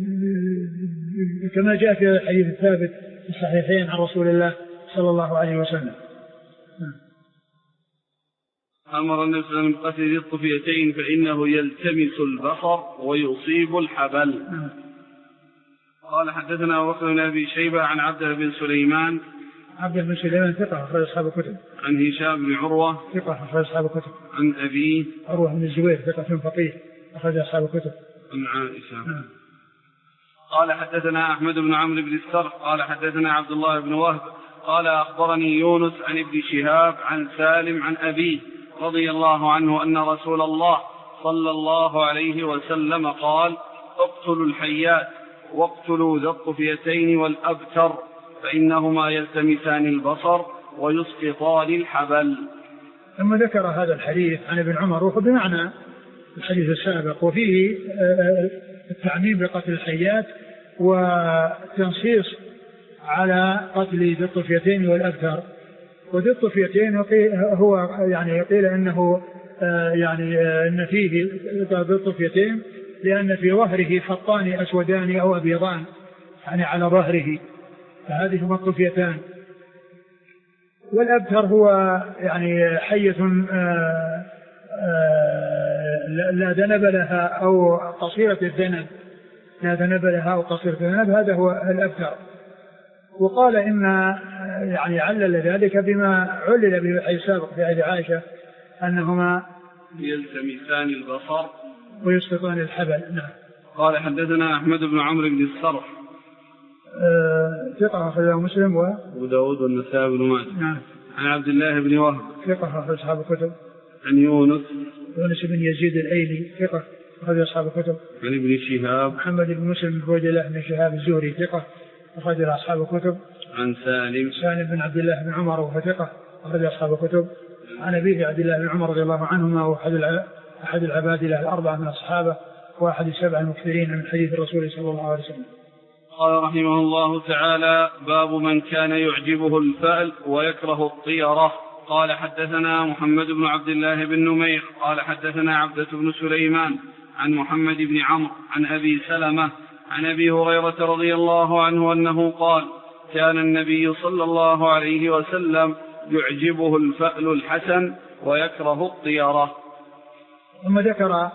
كما جاء في الحديث الثابت في الصحيحين عن رسول الله صلى الله عليه وسلم. أمر النبي صلى الله عليه وسلم بقتل ذي الطفيتين فإنه يلتمس البصر ويصيب الحبل. قال: حدثنا أبو بكر بن أبي شيبة عن عبد بن سليمان عبد بن سليمان ثقة أخرج أصحاب الكتب. عن هشام بن عروة ثقة أخرج أصحاب الكتب. عن أبيه عروة بن الزبير ثقة فقيه أخرج أصحاب الكتب. عن عائشة. قال: حدثنا أحمد بن عمرو بن السرح قال حدثنا عبد الله بن وهب قال: أخبرني يونس عن ابن شهاب عن سالم عن أبيه رضي الله عنه أن رسول الله صلى الله عليه وسلم قال: اقتلوا الحيات واقتلوا ذا الطفيتين والأبتر فإنهما يلتمسان البصر ويسقطان الحبل. ثم ذكر هذا الحديث عن ابن عمر وهو بمعنى الحديث السابق، وفيه التعميم بقتل الحيات وتنصيص على قتل ذي الطفيتين والأبتر. وذي الطفيتين هو يعني قيل انه يعني ان فيه ذي الطفيتين لان في ظهره خطان اسودان او ابيضان، يعني على ظهره، فهذه هما الطفيتان. والابتر هو يعني حية لا ذنب لها او قصيرة الذنب، لا ذنب لها او قصيرة الذنب، هذا هو الابتر. وقال إن يعني علل ذلك بما علل به الحديث السابق في حديث عائشة أنهما يلتمسان البصر ويسقطان الحبل. نعم. قال: حدثنا أحمد بن عمرو بن السرح ثقة أخرجه مسلم وأبو داود والنسائي بن ماجه. نعم. عن عبد الله بن وهب ثقة أخرج أصحاب الكتب. عن يونس يونس بن يزيد الأيلي ثقة أخرج أصحاب الكتب. عن ابن شهاب محمد بن مسلم بن عبد الله بن شهاب الزهري ثقة أخرج أصحاب الكتب. عن سالم سالم بن عبد الله بن عمر وهو ثقة أخرج أصحاب الكتب. عن أبيه عبد الله بن عمر رضي الله عنهما وأحد أحد العبادلة الأربعة من الصحابة وأحد السبع المكثرين من حديث الرسول صلى الله عليه وسلم. قال رحمه الله تعالى: باب من كان يعجبه الفأل ويكره الطيرة. قال: حدثنا محمد بن عبد الله بن نمير قال حدثنا عبدة بن سليمان عن محمد بن عمرو عن أبي سلمة عن أبي هريرة رضي الله عنه أنه قال: كان النبي صلى الله عليه وسلم يعجبه الفأل الحسن ويكره الطيرة. ثم ذكر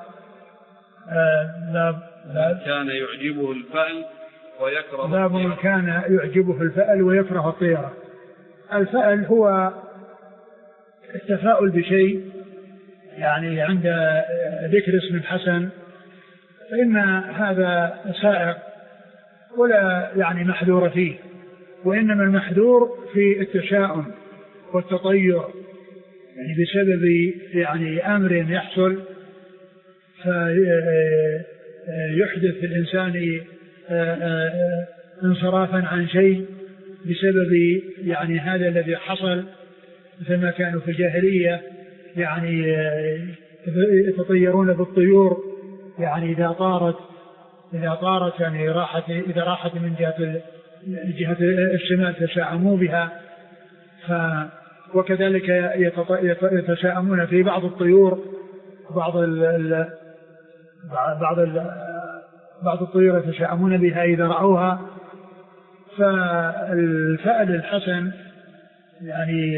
باب كان يعجبه الفأل ويكره باب كان يعجبه الفأل ويكره الطيرة. الفأل هو التفاؤل بشيء، يعني عند ذكر اسم حسن فإن هذا سائغ ولا يعني محذور فيه، وإنما المحذور في التشاؤم والتطير، يعني بسبب يعني أمر يحصل فيحدث في الإنسان انصرافا عن شيء بسبب يعني هذا الذي حصل، مثل ما كانوا في الجاهلية يعني يتطيرون بالطيور، يعني إذا طارت إذا طارت يعني راحت إذا راحت من جهة جهة الشمال تشاءموا بها، ف وكذلك يتشاءمون في بعض الطيور، بعض ال بعض ال بعض الطيور يتشاءمون بها إذا رأوها. فالفأل الحسن يعني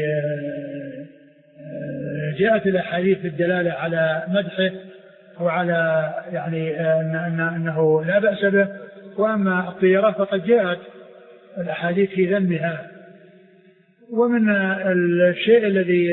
جاءت الأحاديث بالدلالة على مدحه وعلى يعني أنه لا بأس به، وأما الطيرة فقد جاءت الأحاديث في ذمها. ومن الشيء الذي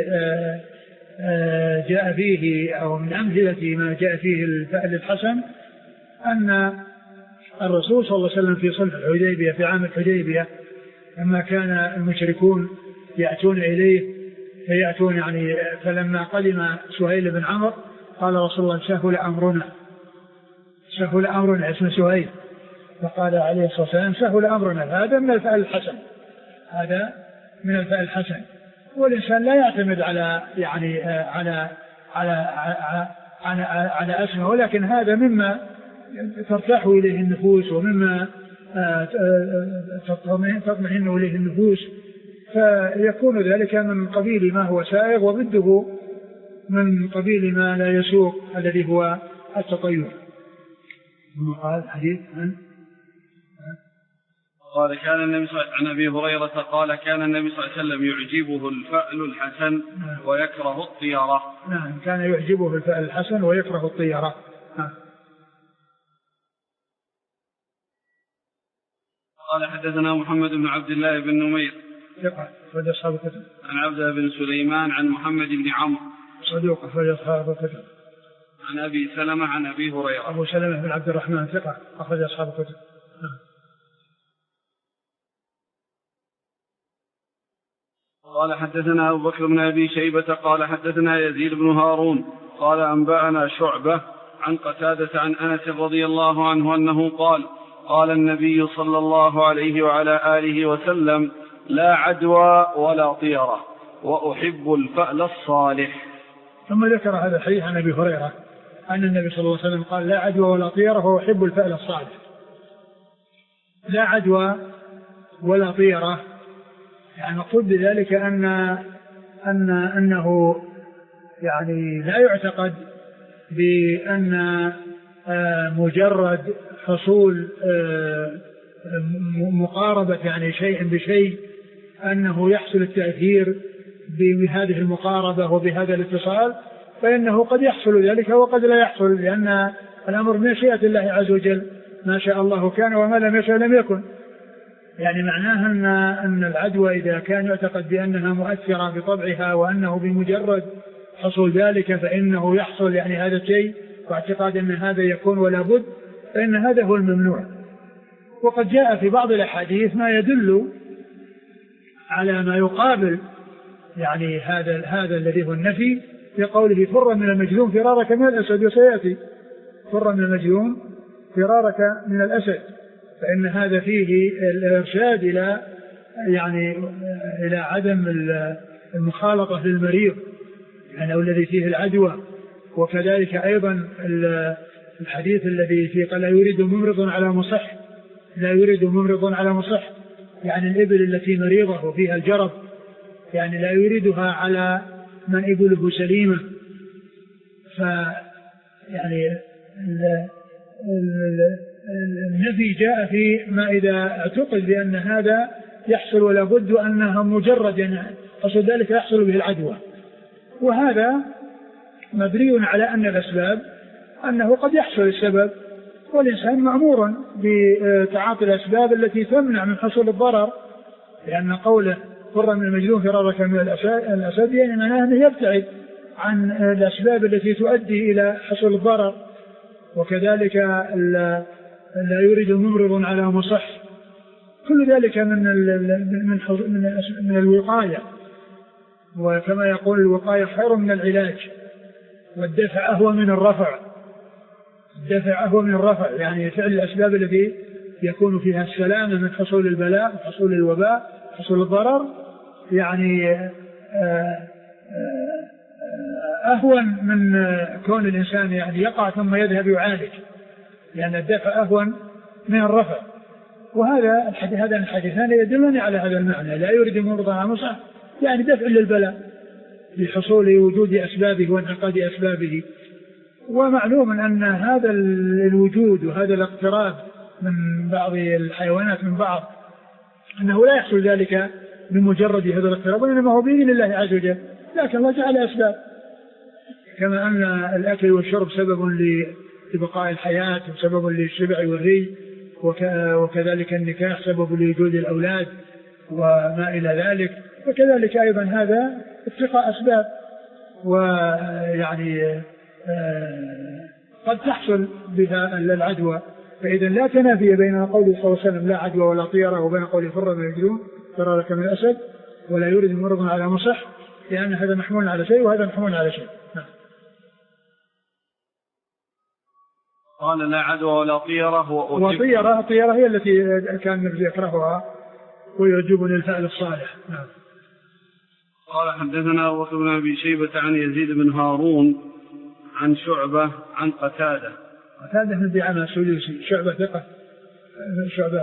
جاء فيه أو من أمثلة ما جاء فيه الفأل الحسن أن الرسول صلى الله عليه وسلم في صلح الحديبية في عام الحديبية لما كان المشركون يأتون إليه فيأتون يعني فلما قدم سهيل بن عمرو قال رسول الله سهل أمرنا سهل أمرنا اسم سهيل، فقال عليه الصلاة والسلام سهل أمرنا. هذا من الفأل الحسن هذا من الفأل الحسن. والإنسان لا يعتمد على يعني على على على, على, على اسمه، ولكن هذا مما ترتاح إليه النفوس ومما تطمئن إليه النفوس، فيكون ذلك من قبيل ما هو سائغ، وضده من قبيل ما لا يسوق الذي هو التطير. ثم قال حديث عن قال كان النبي صلى الله عليه وسلم عن أبي هريرة قال كان النبي صلى الله عليه وسلم يعجبه الفأل الحسن ويكره الطيرة. نعم كان يعجبه الفأل الحسن ويكره الطيرة. نعم. قال حدثنا محمد بن عبد الله بن نمير أخرج أصحاب الكتب. عن عبد بن سليمان عن محمد بن عمرو صدوق أخرج أصحاب الكتب. عن أبي سلمة عن أبي هريرة أبو سلمة بن عبد الرحمن ثقة أخرج أصحاب الكتب. قال حدثنا أبو بكر بن أبي شيبة قال حدثنا يزيد بن هارون قال أنبأنا شعبة عن قتادة عن أنس رضي الله عنه أنه قال قال النبي صلى الله عليه وعلى آله وسلم لا عدوى ولا طيرة وأحب الفأل الصالح. ثم ذكر هذا الحديث عن أبي هريرة أن النبي صلى الله عليه وسلم قال لا عدوى ولا طيرة وأحب الفأل الصالح. لا عدوى ولا طيرة يعني مقصود بذلك أن أن أنه يعني لا يعتقد بأن مجرد حصول مقاربة يعني شيء بشيء أنه يحصل التأثير بهذه المقاربة وبهذا الاتصال، فإنه قد يحصل ذلك وقد لا يحصل، لأن الأمر من مشيئة الله عز وجل، ما شاء الله كان وما لم يشاء لم يكن. يعني معناها أن أن العدوى إذا كان يعتقد بأنها مؤثرة بطبعها وأنه بمجرد حصول ذلك فإنه يحصل يعني هذا الشيء، واعتقاد أن هذا يكون ولا بد، فإن هذا هو الممنوع. وقد جاء في بعض الأحاديث ما يدل على ما يقابل يعني هذا هذا الذي هو النفي، في قوله فر من المجذوم فرارك من الأسد، وسيأتي فر من المجذوم فرارك من الأسد، فإن هذا فيه الإرشاد إلى يعني إلى عدم المخالطة للمريض يعني أو الذي فيه العدوى. وكذلك أيضا الحديث الذي فيه قال لا يريد ممرض على مصح، لا يريد ممرض على مصح، يعني الإبل التي مريضة وفيها الجرب يعني لا يريدها على من إبله سليمة. ف يعني النفي جاء في ما إذا اعتقد بأن هذا يحصل ولا بد أنها مجرد يعني حصل ذلك يحصل به العدوى، وهذا مبني على أن الأسباب أنه قد يحصل السبب، والإنسان مأمور بتعاطي الأسباب التي تمنع من حصول الضرر، لأن قوله فر من المجنون فرارك من الأسد يعني معناه أنه يبتعد عن الأسباب التي تؤدي إلى حصول الضرر. وكذلك لا يريد ممرض على مصح، كل ذلك من من من الوقاية. وكما يقول الوقاية خير من العلاج، والدفع أهون من الرفع. الدفع أهون من الرفع، يعني فعل الأسباب التي يكون فيها السلامة من حصول البلاء وحصول الوباء حصول الضرر، يعني أهون من كون الإنسان يعني يقع ثم يذهب يعالج، لأن الدفع أهون من الرفع. وهذا الحديث هذا الحديثان يدلون على هذا المعنى، لا يريد المرضى على مصح يعني دفع للبلاء لحصول وجود أسبابه وانعقاد أسبابه. ومعلوم أن هذا الوجود وهذا الاقتراب من بعض الحيوانات من بعض أنه لا يحصل ذلك بمجرد هذا الاقتراب، وإنما هو بإذن الله عز وجل، لكن الله جعل أسباب، كما أن الأكل والشرب سبب لبقاء الحياة وسبب للشبع والري، وكذلك النكاح سبب لوجود الأولاد وما إلى ذلك، وكذلك أيضا هذا اتقاء أسباب. ويعني قد تحصل بها العدوى، فإذا لا تنافي بين قوله صلى الله عليه وسلم لا عدوى ولا طيرة وبين قوله فر من المجنون فرارك من الأسد ولا يريد مرض على مصح، لأن هذا محمول على شيء وهذا محمول على شيء. قال لا عدوى ولا طيرة. وطيرة الطيرة هي التي كان النبي يكرهها ويعجبني الفعل الصالح. نعم. قال حدثنا أبو بكر بن أبي شيبة عن يزيد بن هارون عن شعبة عن قتادة. قتادة بن دعامة السدوسي، شعبة ثقة، شعبة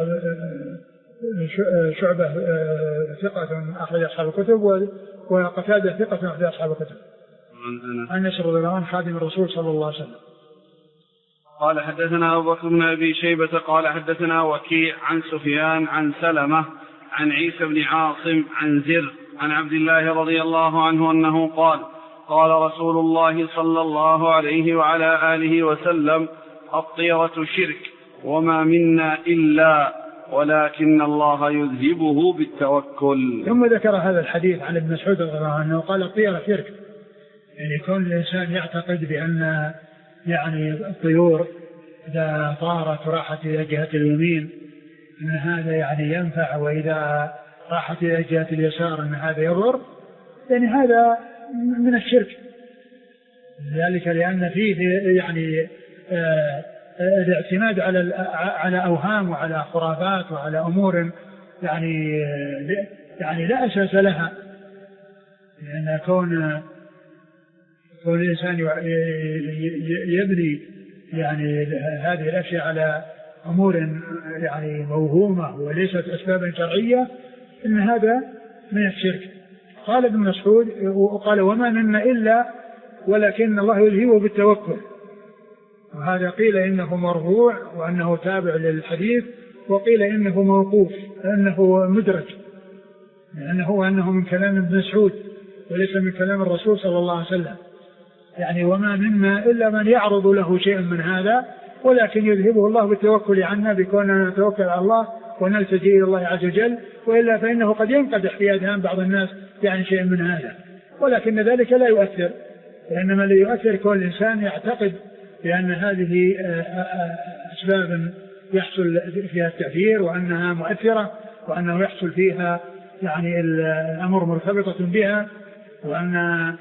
شعبة ثقة أخرج أصحاب الكتب، وقتادة ثقة أخرج أصحاب الكتب. عن أنس رضي الله عنه خادم الرسول صلى الله عليه وسلم. قال حدثنا أبو بكر بن أبي شيبة قال حدثنا وكيع عن سفيان عن سلمة عن عيسى بن عاصم عن زر عن عبد الله رضي الله عنه أنه قال قال رسول الله صلى الله عليه وعلى آله وسلم الطيرة شرك وما منا إلا ولكن الله يذهبه بالتوكل. ثم ذكر هذا الحديث عن ابن مسعود رضي الله عنه قال الطيرة شرك، يعني كون الإنسان يعتقد بأن يعني الطيور إذا طارت راحت إلى جهة اليمين أن هذا يعني ينفع، وإذا راحت إلى جهة اليسار أن هذا يضر، يعني هذا من الشرك. ذلك لأن فيه يعني آه الاعتماد على على أوهام وعلى خرافات وعلى أمور يعني يعني لا أساس لها، لأن كون كون الإنسان يبني يعني هذه الأشياء على أمور يعني موهومة وليست أسبابا شرعية إن هذا من الشرك. قال ابن مسعود وقال وما منا إلا ولكن الله يلهيه بالتوكل، وهذا قيل إنه مرفوع وأنه تابع للحديث، وقيل إنه موقوف أنه مدرج، لأنه وأنه من كلام ابن مسعود وليس من كلام الرسول صلى الله عليه وسلم. يعني وما منا إلا من يعرض له شيء من هذا ولكن يذهبه الله بالتوكل عنا بكوننا نتوكل على الله ونلتجئ إلى الله عز وجل، وإلا فإنه قد ينقدح في أذهان بعض الناس يعني شيء من هذا، ولكن ذلك لا يؤثر، لأنما الذي يؤثر كل إنسان يعتقد بأن هذه أسباب يحصل فيها التأثير وأنها مؤثرة وأنه يحصل فيها يعني الأمر مرتبطة بها، وأن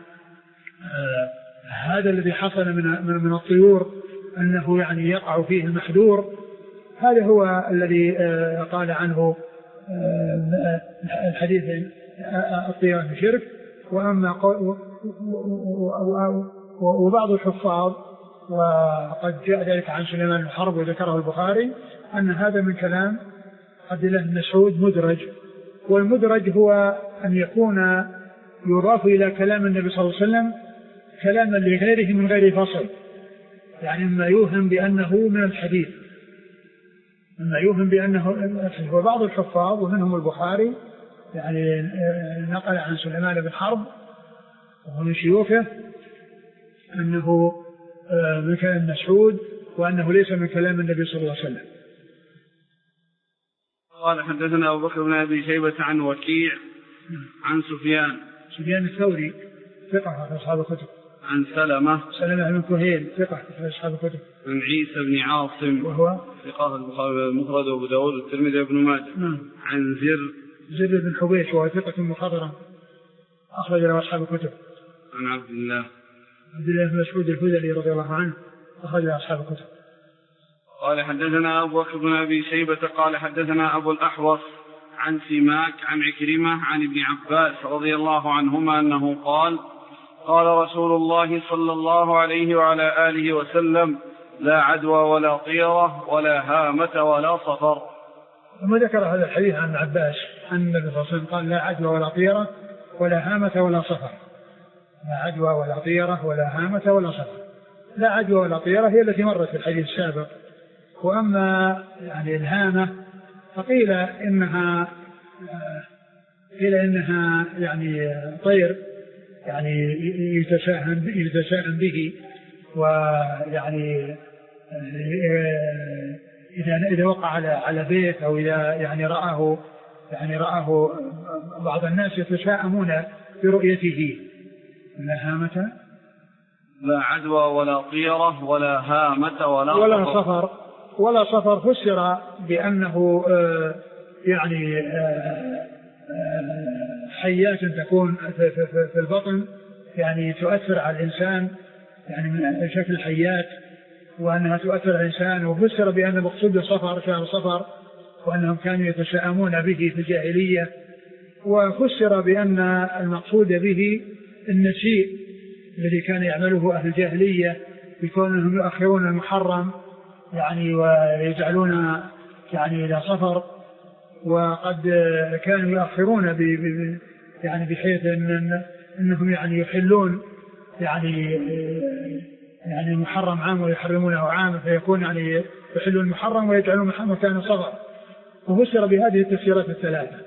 هذا الذي حصل من من الطيور أنه يعني يقع فيه المحذور. هذا هو الذي قال عنه الحديث الطيرة شرك. وأما وبعض الحفاظ وقد جاء ذلك عن سليمان بن حرب وذكره البخاري أن هذا من كلام عبد الله بن مسعود مدرج، والمدرج هو أن يكون يضاف إلى كلام النبي صلى الله عليه وسلم كلاما لغيره من غير فصل، يعني ما يوهم بأنه من الحديث، ما يوهم بأنه. وبعض الحفاظ ومنهم البخاري يعني نقل عن سليمان بن حرب ومن شيوخه أنه من كلام مسعود وأنه ليس من كلام النبي صلى الله عليه وسلم. قال حدثنا أبو بكر بن أبي شيبة عن وكيع عن سفيان سفيان الثوري ثقة في أصحاب الكتب. عن سلمة سلمة بن كهيل ثقة في أصحاب الكتب. عن عيسى بن عاصم وهو ثقة البخاري المفرد وأبو داود والترمذي وابن ماجه. عن زر زر بن حبيش وهو ثقة مخضرم أخرج له أصحاب الكتب. عن عبد الله عبد الله بن مسعود الهذلي رضي الله عنه أخرج له أصحاب الكتب. قال حدثنا أبو بكر بن أبي شيبة قال حدثنا أبو الأحوص عن سماك عن عكرمة عن ابن عباس رضي الله عنهما أنه قال قال رسول الله صلى الله عليه وعلى آله وسلم لا عدوى ولا طيرة ولا هامة ولا صفر. ثم ذكر هذا الحديث عن عباس أن النبي صلى الله عليه وسلم قال لا عدوى ولا طيرة ولا هامة ولا صفر. لا عدوى ولا طيرة ولا هامة ولا صفر. لا عدوى ولا طيرة هي التي مرت في الحديث السابق. وأما يعني الهامة فقيل إنها قيل إنها يعني طير يعني يتشاءم يتشاءم به ويعني إذا إذا وقع على على بيت أو إذا يعني رآه يعني رآه بعض الناس يتشاءمون برؤيته. لا هامة لا عدوى ولا طيرة ولا هامة ولا ولا صفر. ولا صفر فسر بأنه يعني حيات تكون في البطن يعني تؤثر على الإنسان يعني من شكل الحيات وأنها تؤثر على الإنسان. وفسر بأن مقصود صفر شهر صفر وأنهم كانوا يتشاءمون به في الجاهلية. وفسر بأن المقصود به النسيء الذي كان يعمله أهل الجاهلية بكونهم يؤخرون المحرم يعني ويجعلون يعني إلى صفر. وقد كانوا يؤخرون ب يعني بحيث إن إنهم يعني يحلون يعني يعني المحرم عام ويحرمونه عام فيكون يعني يحلون المحرم ويجعلون مكان صفر. وفسر بهذه التفسيرات الثلاثة.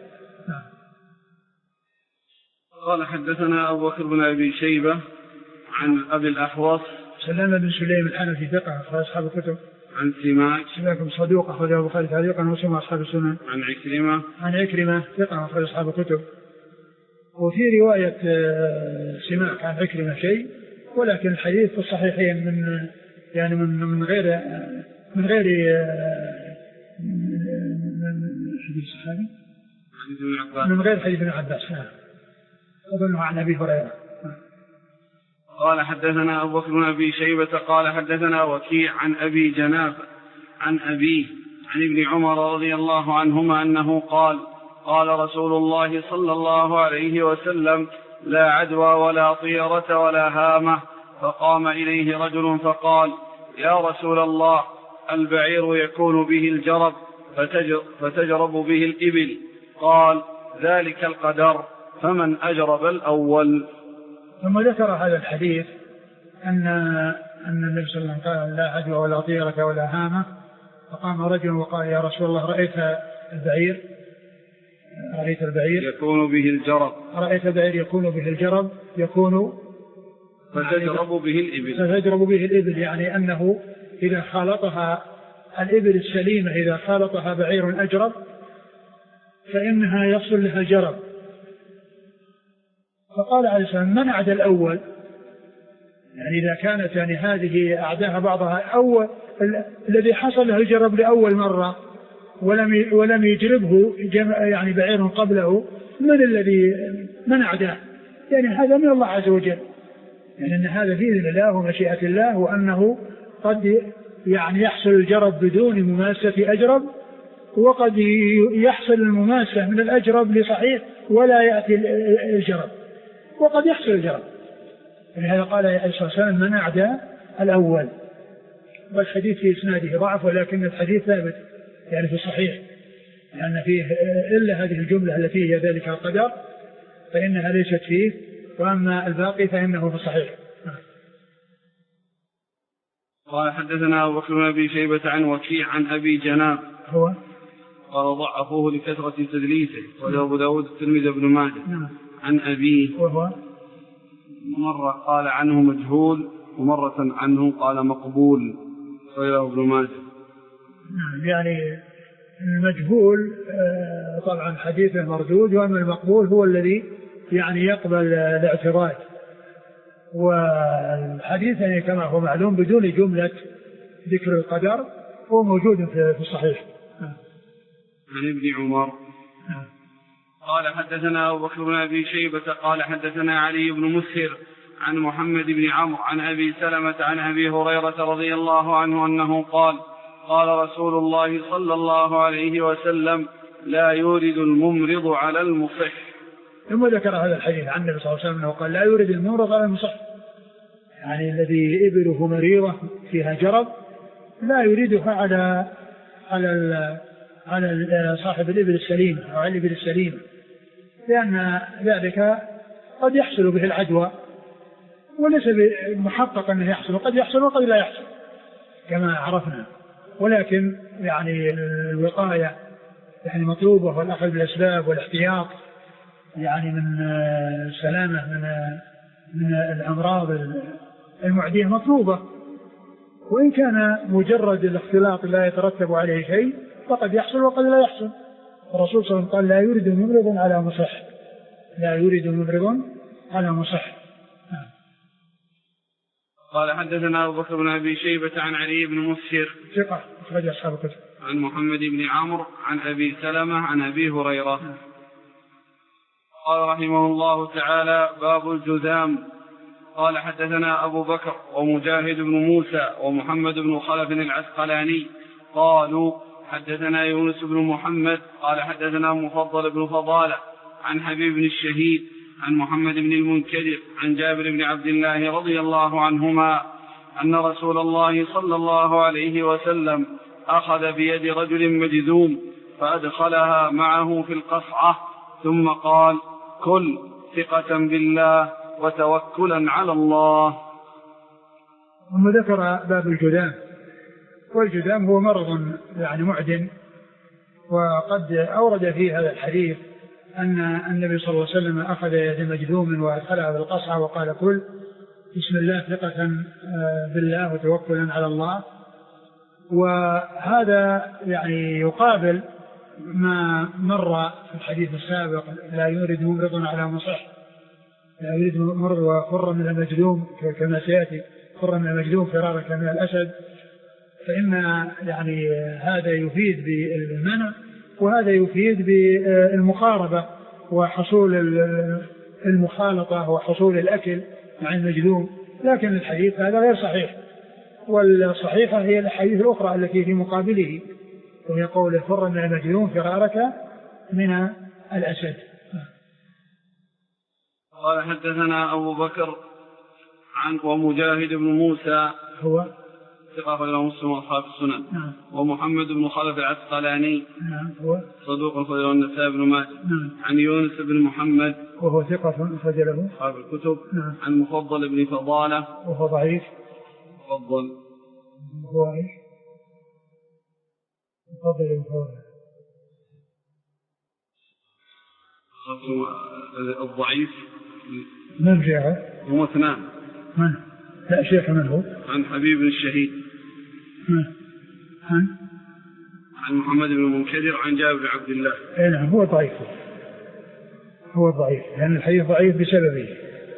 قال حدثنا أبو بكر بن أبي شيبة عن أبي الأحوص سلام بن سليم الحنفي ثقة أخرج أصحاب الكتب. عن سماك سماك صدوق أخرجه البخاري تعليقا ومسلم أصحاب السنن. عن عكرمة عن عكرمة ثقة أخرج أصحاب الكتب. وفي رواية سماك عن عكرمة شيء ولكن الحديث في الصحيحين من يعني من من غير من غير من حديث صحابي من غير حديث ابن عباس أظنه عن أبي هريرة. قال حدثنا أبو بكر بن أبي شيبة قال حدثنا وكيع عن أبي جناب عن أبيه عن ابن عمر رضي الله عنهما أنه قال قال رسول الله صلى الله عليه وسلم لا عدوى ولا طيرة ولا هامة. فقام إليه رجل فقال يا رسول الله البعير يكون به الجرب فتجرب به الإبل. قال ذلك القدر فمن أجرب الأول. ثم ذكر هذا الحديث أن أن النبي صلى الله عليه وسلم قال لا عدوى ولا طيرة ولا هامة. فقام رجل وقال يا رسول الله رأيت البعير رأيت البعير يكون به الجرب رأيت البعير يكون به الجرب يكون فتجرب به الإبل فتجرب به الإبل يعني أنه إذا خالطها الإبل السليمة إذا خالطها بعير أجرب فإنها يصل لها الجرب. فقال عليه السلام من أعدى الأول يعني إذا كانت يعني هذه أعداها بعضها أول الذي حصل له الجرب لأول مرة ولم ولم يجربه يعني بعير قبله من الذي من أعداه يعني هذا من الله عز وجل يعني أن هذا في إذن الله ومشيئة الله وأنه قد يعني يحصل الجرب بدون مماسة أجرب وقد يحصل المماسة من الأجرب لصحيح ولا يأتي الجرب وقد يحصل الجرب. لهذا قال عليه الصلاة والسلام من أعدى الأول. والحديث في إسناده ضعف ولكن الحديث ثابت يعني في الصحيح لأن فيه إلا هذه الجملة التي هي ذلك القدر فإنها ليست فيه وأما الباقي فإنه في الصحيح. قال حدثنا أبو بكر بن أبي شيبة عن وكيع عن أبي جناب هو قال ضعفوه لكثرة تدليسه وله أبو داود الترمذي بن ماجه عن أبيه وهو مرة قال عنه مجهول ومرة عنه قال مقبول غيره ابن ماجه. يعني المجهول طبعا حديثه مردود، وأما المقبول هو الذي يعني يقبل الاعتراض. والحديث يعني كما هو معلوم بدون جملة ذكر القدر هو موجود في الصحيح. عن ابن عمر قال حدثنا أبو بكر بن أبي شيبة قال حدثنا علي بن مسهر عن محمد بن عمرو عن أبي سلمة عن أبي هريرة رضي الله عنه أنه قال قال رسول الله صلى الله عليه وسلم لا يورد الممرض على المصح. ثم ذكر هذا الحديث عن النبي صلى الله عليه وسلم قال لا يورد الممرض على المصح، يعني الذي إبله مريضة فيها جرب لا يريدها على على على صاحب الإبل السليم أو على الإبل السليم، لأن ذلك قد يحصل به العدوى وليس محقق أنه يحصل، وقد يحصل وقد لا يحصل كما عرفنا، ولكن يعني الوقاية يعني مطلوبة، والأخذ بالأسباب والاحتياط يعني من السلامة من من الأمراض المعدية مطلوبة. وإن كان مجرد الاختلاط لا يترتب عليه شيء فقد يحصل وقد لا يحصل. الرسول صلى الله عليه وسلم قال لا يورد ممرض على مصح، لا يورد ممرض على مصح. قال حدثنا أبو بكر بن أبي شيبة عن علي بن مسهر ثقة أخرج أصحاب الكتب عن محمد بن عمرو عن أبي سلمة عن أبي هريرة. قال رحمه الله تعالى باب الجذام. قال حدثنا أبو بكر ومجاهد بن موسى ومحمد بن خلف العسقلاني قالوا حدثنا يونس بن محمد قال حدثنا مفضل بن فضالة عن حبيب بن الشهيد عن محمد بن المنكدر عن جابر بن عبد الله رضي الله عنهما أن رسول الله صلى الله عليه وسلم أخذ بيد رجل مجذوم فأدخلها معه في القصعة ثم قال كل ثقة بالله وتوكلا على الله. ثم ذكر باب الجذام. والجذام هو مرض يعني معدن، وقد أورد في هذا الحديث أن النبي صلى الله عليه وسلم أخذ يد مجذوم وأدخلها في القصعة وقال كل بسم الله ثقة بالله وتوكلا على الله. وهذا يعني يقابل ما مر في الحديث السابق لا يورد ممرض على مصح، لا يورد ممرض وفر من المجذوم كما سيأتي، فر من المجذوم فرارك من الأسد. فإن يعني هذا يفيد بالمنع وهذا يفيد بالمقاربة وحصول المخالطة وحصول الأكل مع المجذوم، لكن الحديث هذا غير صحيح. والصحيحة هي الحديث الأخرى التي في مقابله، وهي قول فر من المجذوم فرارك من الأسد. قال حدثنا أبو بكر عن ومجاهد بن موسى هو ثقة له مسلم وأصحاب السنن. نعم. ومحمد بن خلف العسقلاني نعم. هو صدوق له النسائي بن ماجه. نعم. عن يونس بن محمد وهو ثقة أخرج له أصحاب الكتب. نعم. عن مفضل بن فضالة وهو ضعيف. مفضل هو إيش؟ مفضل بن فضالة الضعيف من جاء؟ هو اثنان. من؟ لا شيخ من هو؟ عن حبيب الشهيد. من؟ عن؟ عن محمد بن المنكدر عن جابر بن عبد الله. اي نعم هو ضعيف، هو ضعيف لأن يعني الحديث ضعيف بسببه.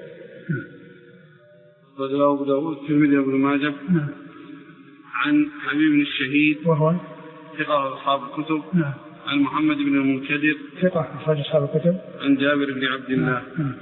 رواه أبو داود الترمذي وابن ماجه. نعم. عن حبيب بن الشهيد وهو ثقة أصحاب الكتب. نعم. عن محمد بن المنكدر ثقة أخرج أصحاب الكتب. عن جابر بن عبد الله. نعم.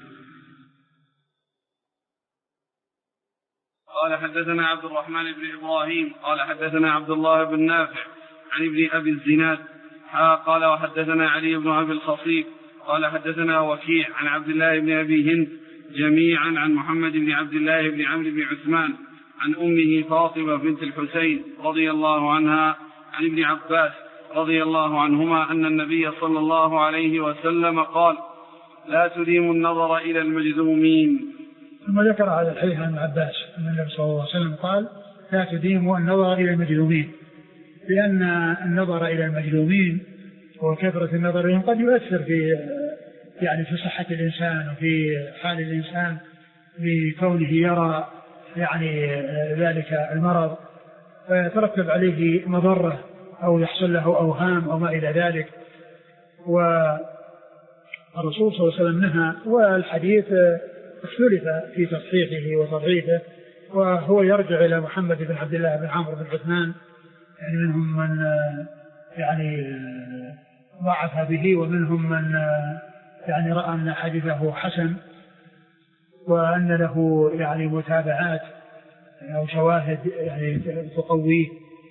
قال حدثنا عبد الرحمن بن إبراهيم قال حدثنا عبد الله بن نافع عن ابن أبي الزناد قال وحدثنا علي بن أبي الخصيب قال حدثنا وكيع عن عبد الله بن أبي هند جميعا عن محمد بن عبد الله بن عمرو بن عثمان عن أمه فاطمة بنت الحسين رضي الله عنها عن ابن عباس رضي الله عنهما أن النبي صلى الله عليه وسلم قال لا تديم النظر إلى المجذومين. ثم ذكر هذا الحديث عن ابن عباس أن النبي صلى الله عليه وسلم قال لا تديم النظر إلى المجذومين، لأن النظر إلى المجذومين وكثرة النظر إليهم قد يؤثر في يعني في صحة الإنسان وفي حال الإنسان، لكونه يرى يعني ذلك المرض فيترتب عليه مضرة أو يحصل له أوهام أو ما إلى ذلك. والرسول صلى الله عليه وسلم نهى، والحديث اختلف في تصحيحه وتضعيفه، وهو يرجع إلى محمد بن عبد الله بن عمرو بن عثمان، يعني منهم من يعني ضعف به ومنهم من يعني رأى أن حديثه حسن وأن له يعني متابعات أو شواهد يعني تقويه.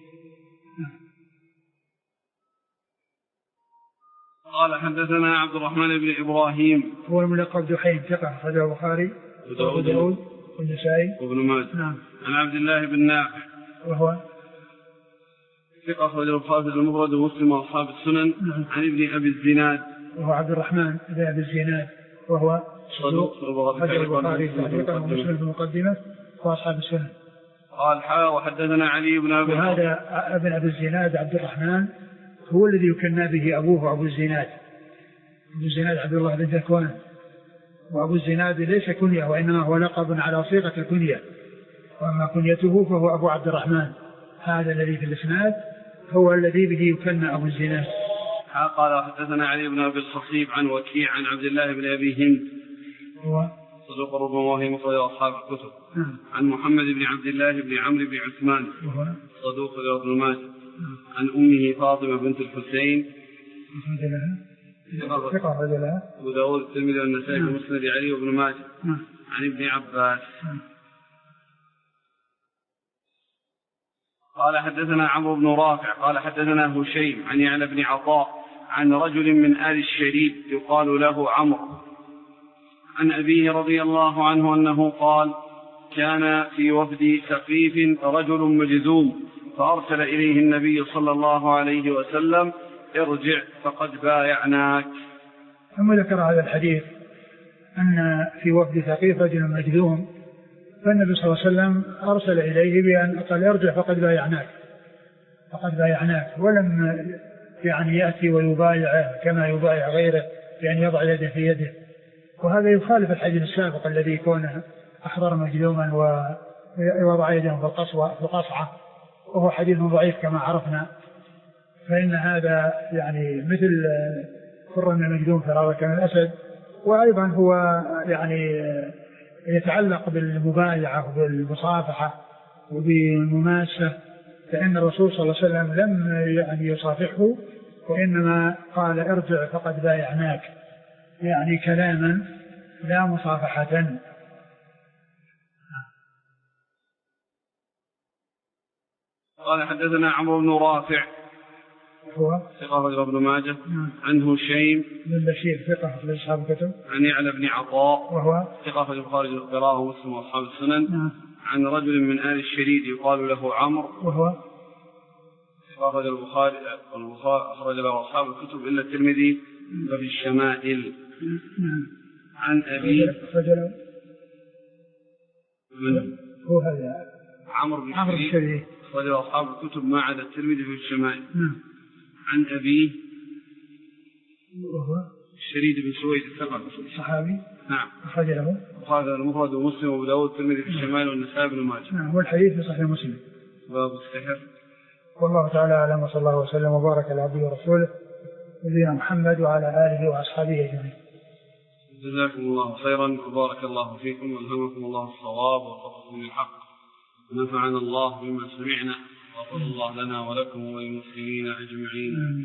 قال حدثنا عبد الرحمن بن إبراهيم هو الملقب دحيم ثقة أخرجه البخاري وداود والنسائي وابن ماجه. نعم. عن عبد الله بن نافع وهو ثقة أخرجه البخاري المفرد ومسلم وأصحاب السنن. نعم. عن ابن أبي الزناد وهو عبد الرحمن بن أبي الزناد وهو صدوق أخرجه البخاري تعليقا ومسلم في المقدمة وأصحاب السنن. قال حاء وحدثنا علي بن أبي وهذا ابن أبي الزناد عبد الرحمن هو الذي يكنى به أبوه أبو الزناد. أبو الزناد عبد الله بن ذكوان، وأبو الزناد ليس كنية وإنما هو لقب على صيغة الكنية، وأما كنيته فهو أبو عبد الرحمن. هذا الذي في الإسناد هو الذي به يكنى أبو الزناد. قال حدثنا علي بن أبي الخصيب عن وكيع عن عبد الله بن أبي هند هو صدوق ربما وهي مخرج أصحاب الكتب. نعم. عن محمد بن عبد الله بن عمرو بن عثمان وهو صدوق ابن ماجه. عن أمه فاطمة بنت الحسين ثقة رجلها أبو داود الترمذي والنسائي ومسند علي وابن ماجه. عن ابن عباس قال حدثنا عمرو بن رافع قال حدثنا هشيم عن يعلى بن عطاء عن رجل من آل الشريف يقال له عمرو عن أبيه رضي الله عنه أنه قال كان في وفد ثقيف رجل مجذوم فأرسل إليه النبي صلى الله عليه وسلم ارجع فقد بايعناك. ثم ذكر هذا الحديث أن في وفد ثقيف رجل مجذوم فالنبي صلى الله عليه وسلم أرسل إليه بأن قال ارجع فقد بايعناك فقد بايعناك ولم يعني يأتي ويبايعه كما يبايع غيره بأن يضع يده في يده. وهذا يخالف الحديث السابق الذي كونه أحضر مجذوما ووضع يده في القصعة وهو حديث ضعيف كما عرفنا. فإن هذا يعني مثل فر من المجذوم فرارك من الأسد. وأيضا هو يعني يتعلق بالمبايعة وبالمصافحة وبالمماسة، فإن الرسول صلى الله عليه وسلم لم يعني يصافحه وإنما قال ارجع فقد بايعناك، يعني كلاما لا مصافحة. قال حدثنا عمرو بن رافع هو ثقة ابن ماجه. عن هشيم بن بشير ثقة في أصحاب الكتب. عن يعلى بن عطاء وهو ثقة في البخاري قراه مسلم وأصحاب السنن. عن رجل من آل الشريد يقال له عمرو وهو ثقة البخاري أخرج له أصحاب الكتب إلا الترمذي وفي الشمائل. عن أبي من هو هذا عمرو بن الشريد أخرج له أصحاب الكتب ما عدا الترمذي في الشمائل. عن أبي وهو الشريد بن سويد الثقة صحابي. نعم. أخرج له البخاري المفرد ومسلم وأبو داود الترمذي في الشمائل والنسائي بن ماجه. نعم. والحديث في صحيح مسلم. باب السحر. والله تعالى أعلم وصلى الله وسلم وبارك على عبده ورسوله نبينا محمد وعلى آله وأصحابه أجمعين. جزاكم الله خيرا وبارك الله فيكم والهمكم الله الصواب ووفقكم للحق ونفعنا الله بما سمعنا وغفر الله لنا ولكم وللمسلمين أجمعين.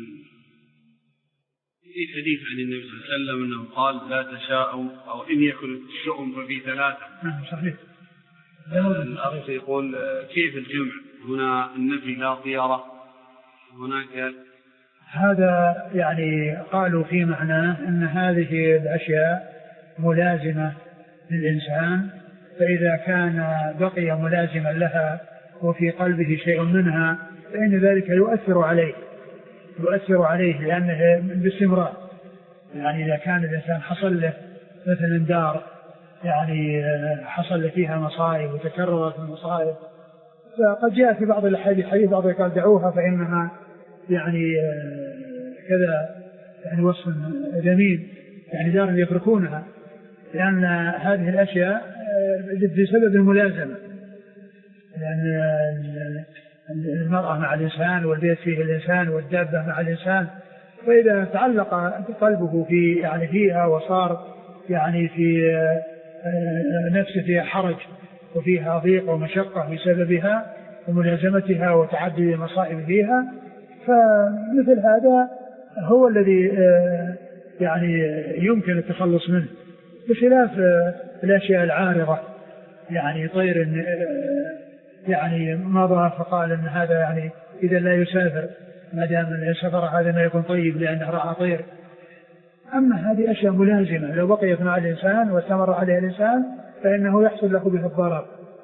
في حديث عن النبي صلى الله عليه وسلم أنه قال لا تشاءوا أو إن يكن الشؤم ففي ثلاثة. نعم صحيح. الأخ يقول كيف الجمع هنا النفي لا طيرة هناك هذا يعني قالوا في معناه أن هذه الأشياء ملازمة للإنسان، فإذا كان بقي ملازما لها وفي قلبه شيء منها فإن ذلك يؤثر عليه يؤثر عليه لأنه باستمرار. يعني إذا كان الإنسان حصل له مثلا دار يعني حصل له فيها مصائب وتكررت المصائب، فقد جاء في بعض الحديث حديث بعض قال دعوها فإنها يعني كذا يعني وصف ذميم، يعني دار يتركونها لأن هذه الأشياء بسبب الملازمة، لأن المرأة مع الإنسان والبيت فيه الإنسان والدابة مع الإنسان، فإذا تعلق قلبه في يعني فيها وصار يعني في نفسه فيها حرج وفيها ضيق ومشقة بسببها وملازمتها وتعدد المصائب فيها، فمثل هذا هو الذي يعني يمكن التخلص منه، بخلاف الأشياء العارضة، يعني طير يعني مضى فقال أن هذا يعني إذا لا يسافر ما دام السفر هذا ما يكون طيب لأنه رأى طير. أما هذه أشياء ملازمة لو بقيت مع الإنسان واستمر عليها الإنسان فإنه يحصل له بها الضرر.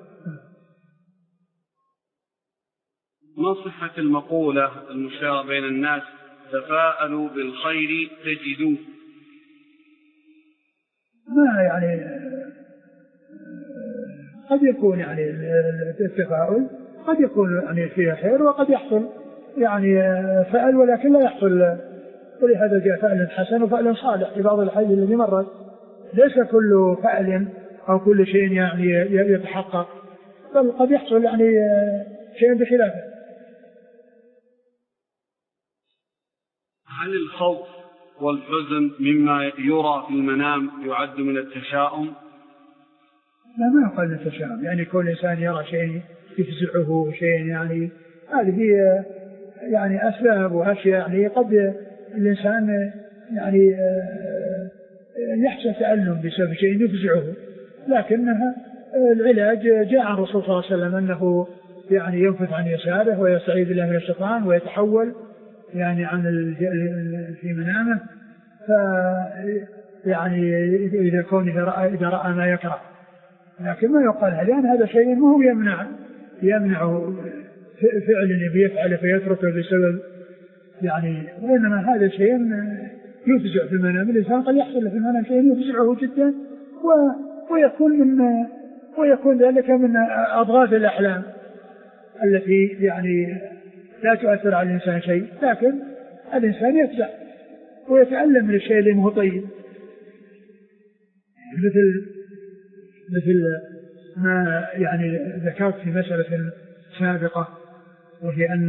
ما صحة المقولة المشاهرة بين الناس تفاءلوا بالخير تجدوه؟ ما يعني قد يكون يعني التفاؤل قد يكون يعني فيها خير وقد يحصل يعني فأل ولكن لا يحصل، ولهذا جاء فأل حسن وفأل صالح في بعض الحديث الذي مرت، ليس كل فأل أو كل شيء يعني يتحقق، بل قد يحصل يعني شيء بخلافه. هل الخوف والحزن مما يرى في المنام يعد من التشاؤم؟ لا، ما يقال التشاؤم، يعني كل إنسان يرى شيء يفزعه شيء، يعني هذه يعني أسباب وأشياء يعني قد الإنسان يعني يحصل تألم بسبب شيء يفزعه، لكنها العلاج جاء عن الرسول صلى الله عليه وسلم أنه يعني ينفث عن يساره ويستعيذ بالله من الشيطان ويتحول يعني عن في منامه، ف يعني إذا كونه رأى إذا رأى ما يكره، لكن ما يقال لأن هذا شيء ما هو يمنع يمنع فعل بيفعله فيتركه بسبب يعني، وإنما هذا شيء يفزع في المنام. الإنسان قد يحصل في المنام شيء يفزعه جدا ويكون من ويكون ذلك من أضغاث الأحلام التي يعني لا تؤثر على الإنسان شيء، لكن الإنسان يفزع ويتألم من الشيء اللي هو طيب، مثل مثل ما يعني ذكرت في مسألة سابقة، وهي أن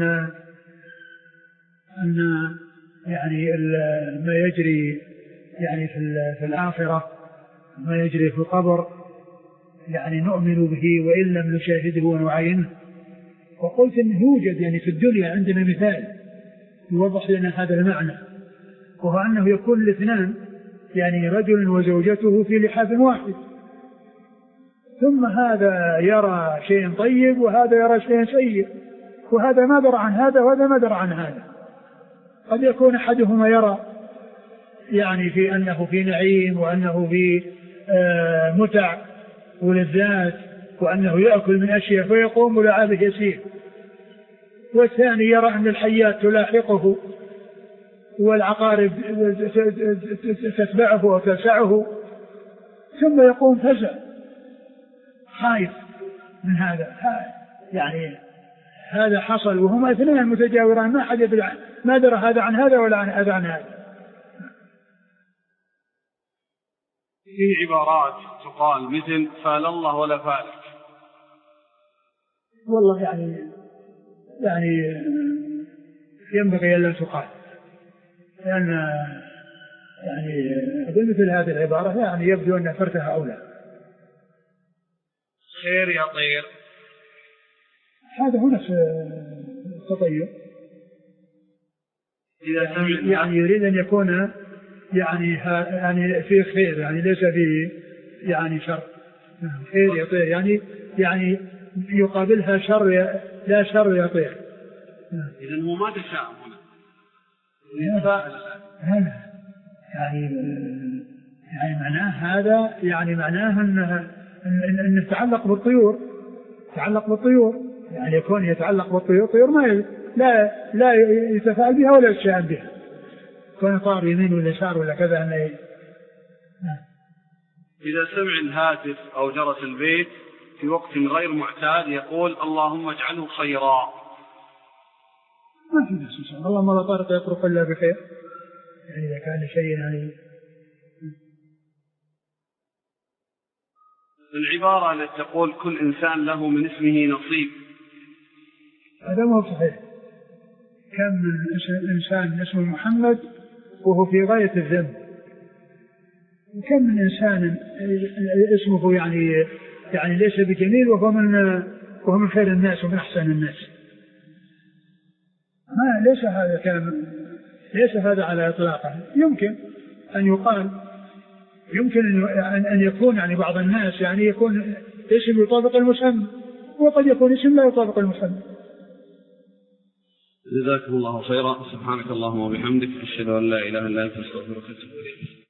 أن يعني ما يجري يعني في الآخرة ما يجري في القبر يعني نؤمن به وإن لم نشاهده ونعاينه. وقلت أنه يوجد يعني في الدنيا عندنا مثال يوضح لنا هذا المعنى، وهو أنه يكون الاثنان يعني رجل وزوجته في لحاف واحد، ثم هذا يرى شيء طيب وهذا يرى شيء سيء، وهذا ما درى عن هذا وهذا ما درى عن هذا. قد يكون أحدهما يرى يعني في أنه في نعيم وأنه في آه متع ولذات وأنه يأكل من أشياء فيقوم لعابه يسير، والثاني يرى أن الحيات تلاحقه والعقارب تتبعه وتسعه، ثم يقوم فزع خايف من هذا. يعني هذا حصل وهما اثنين متجاوران، ما حد يدري ما درى هذا عن هذا ولا عن هذا عن هذا. في عبارات تقال مثل فال الله ولا فالك. والله يعني يعني ينبغي ألا تقال، لأن يعني أقول مثل هذه العبارة يعني يبدو أن فرتها أولى. خير يا طير، هذا هو نفس التطير، يعني, يعني يريد أن يكون يعني يعني فيه خير، يعني ليس فيه يعني شر. خير يا طير يعني يعني يقابلها شر لا شر يا طير. إذن هو ما تشاءم هنا يعني يعني معناه هذا يعني معناه أنه أنه يتعلق بالطيور، يتعلق بالطيور يعني يكون يتعلق بالطيور، طيور ما لا لا يتفاعل بها ولا يتشاءم بها، كون طار يمين ولا يسار ولا كذا. أنه إذا سمع الهاتف أو جرس البيت في وقت غير معتاد يقول اللهم اجعله خيرا، ما في نفس إن شاء الله، اللهم لا طارق يطرق إلا بخير، يعني إذا كان شيء يعني العبارة التي تقول كل إنسان له من اسمه نصيب، هذا ما هو صحيح. كم من إنسان اسمه محمد وهو في غاية الذنب، وكم من إنسان اسمه يعني يعني ليس بجميل وهو من وهو من خير الناس ومن أحسن الناس. ما ليس هذا كلام، ليس هذا على إطلاقه. يمكن أن يقال، يمكن أن يكون يعني بعض الناس يعني يكون اسم يطابق المسمى، وقد يكون اسم لا يطابق المسمى. جزاكم الله خيرا. سبحانك اللهم وبحمدك، أشهد أن لا إله إلا أنت، أستغفرك وأتوب إليك.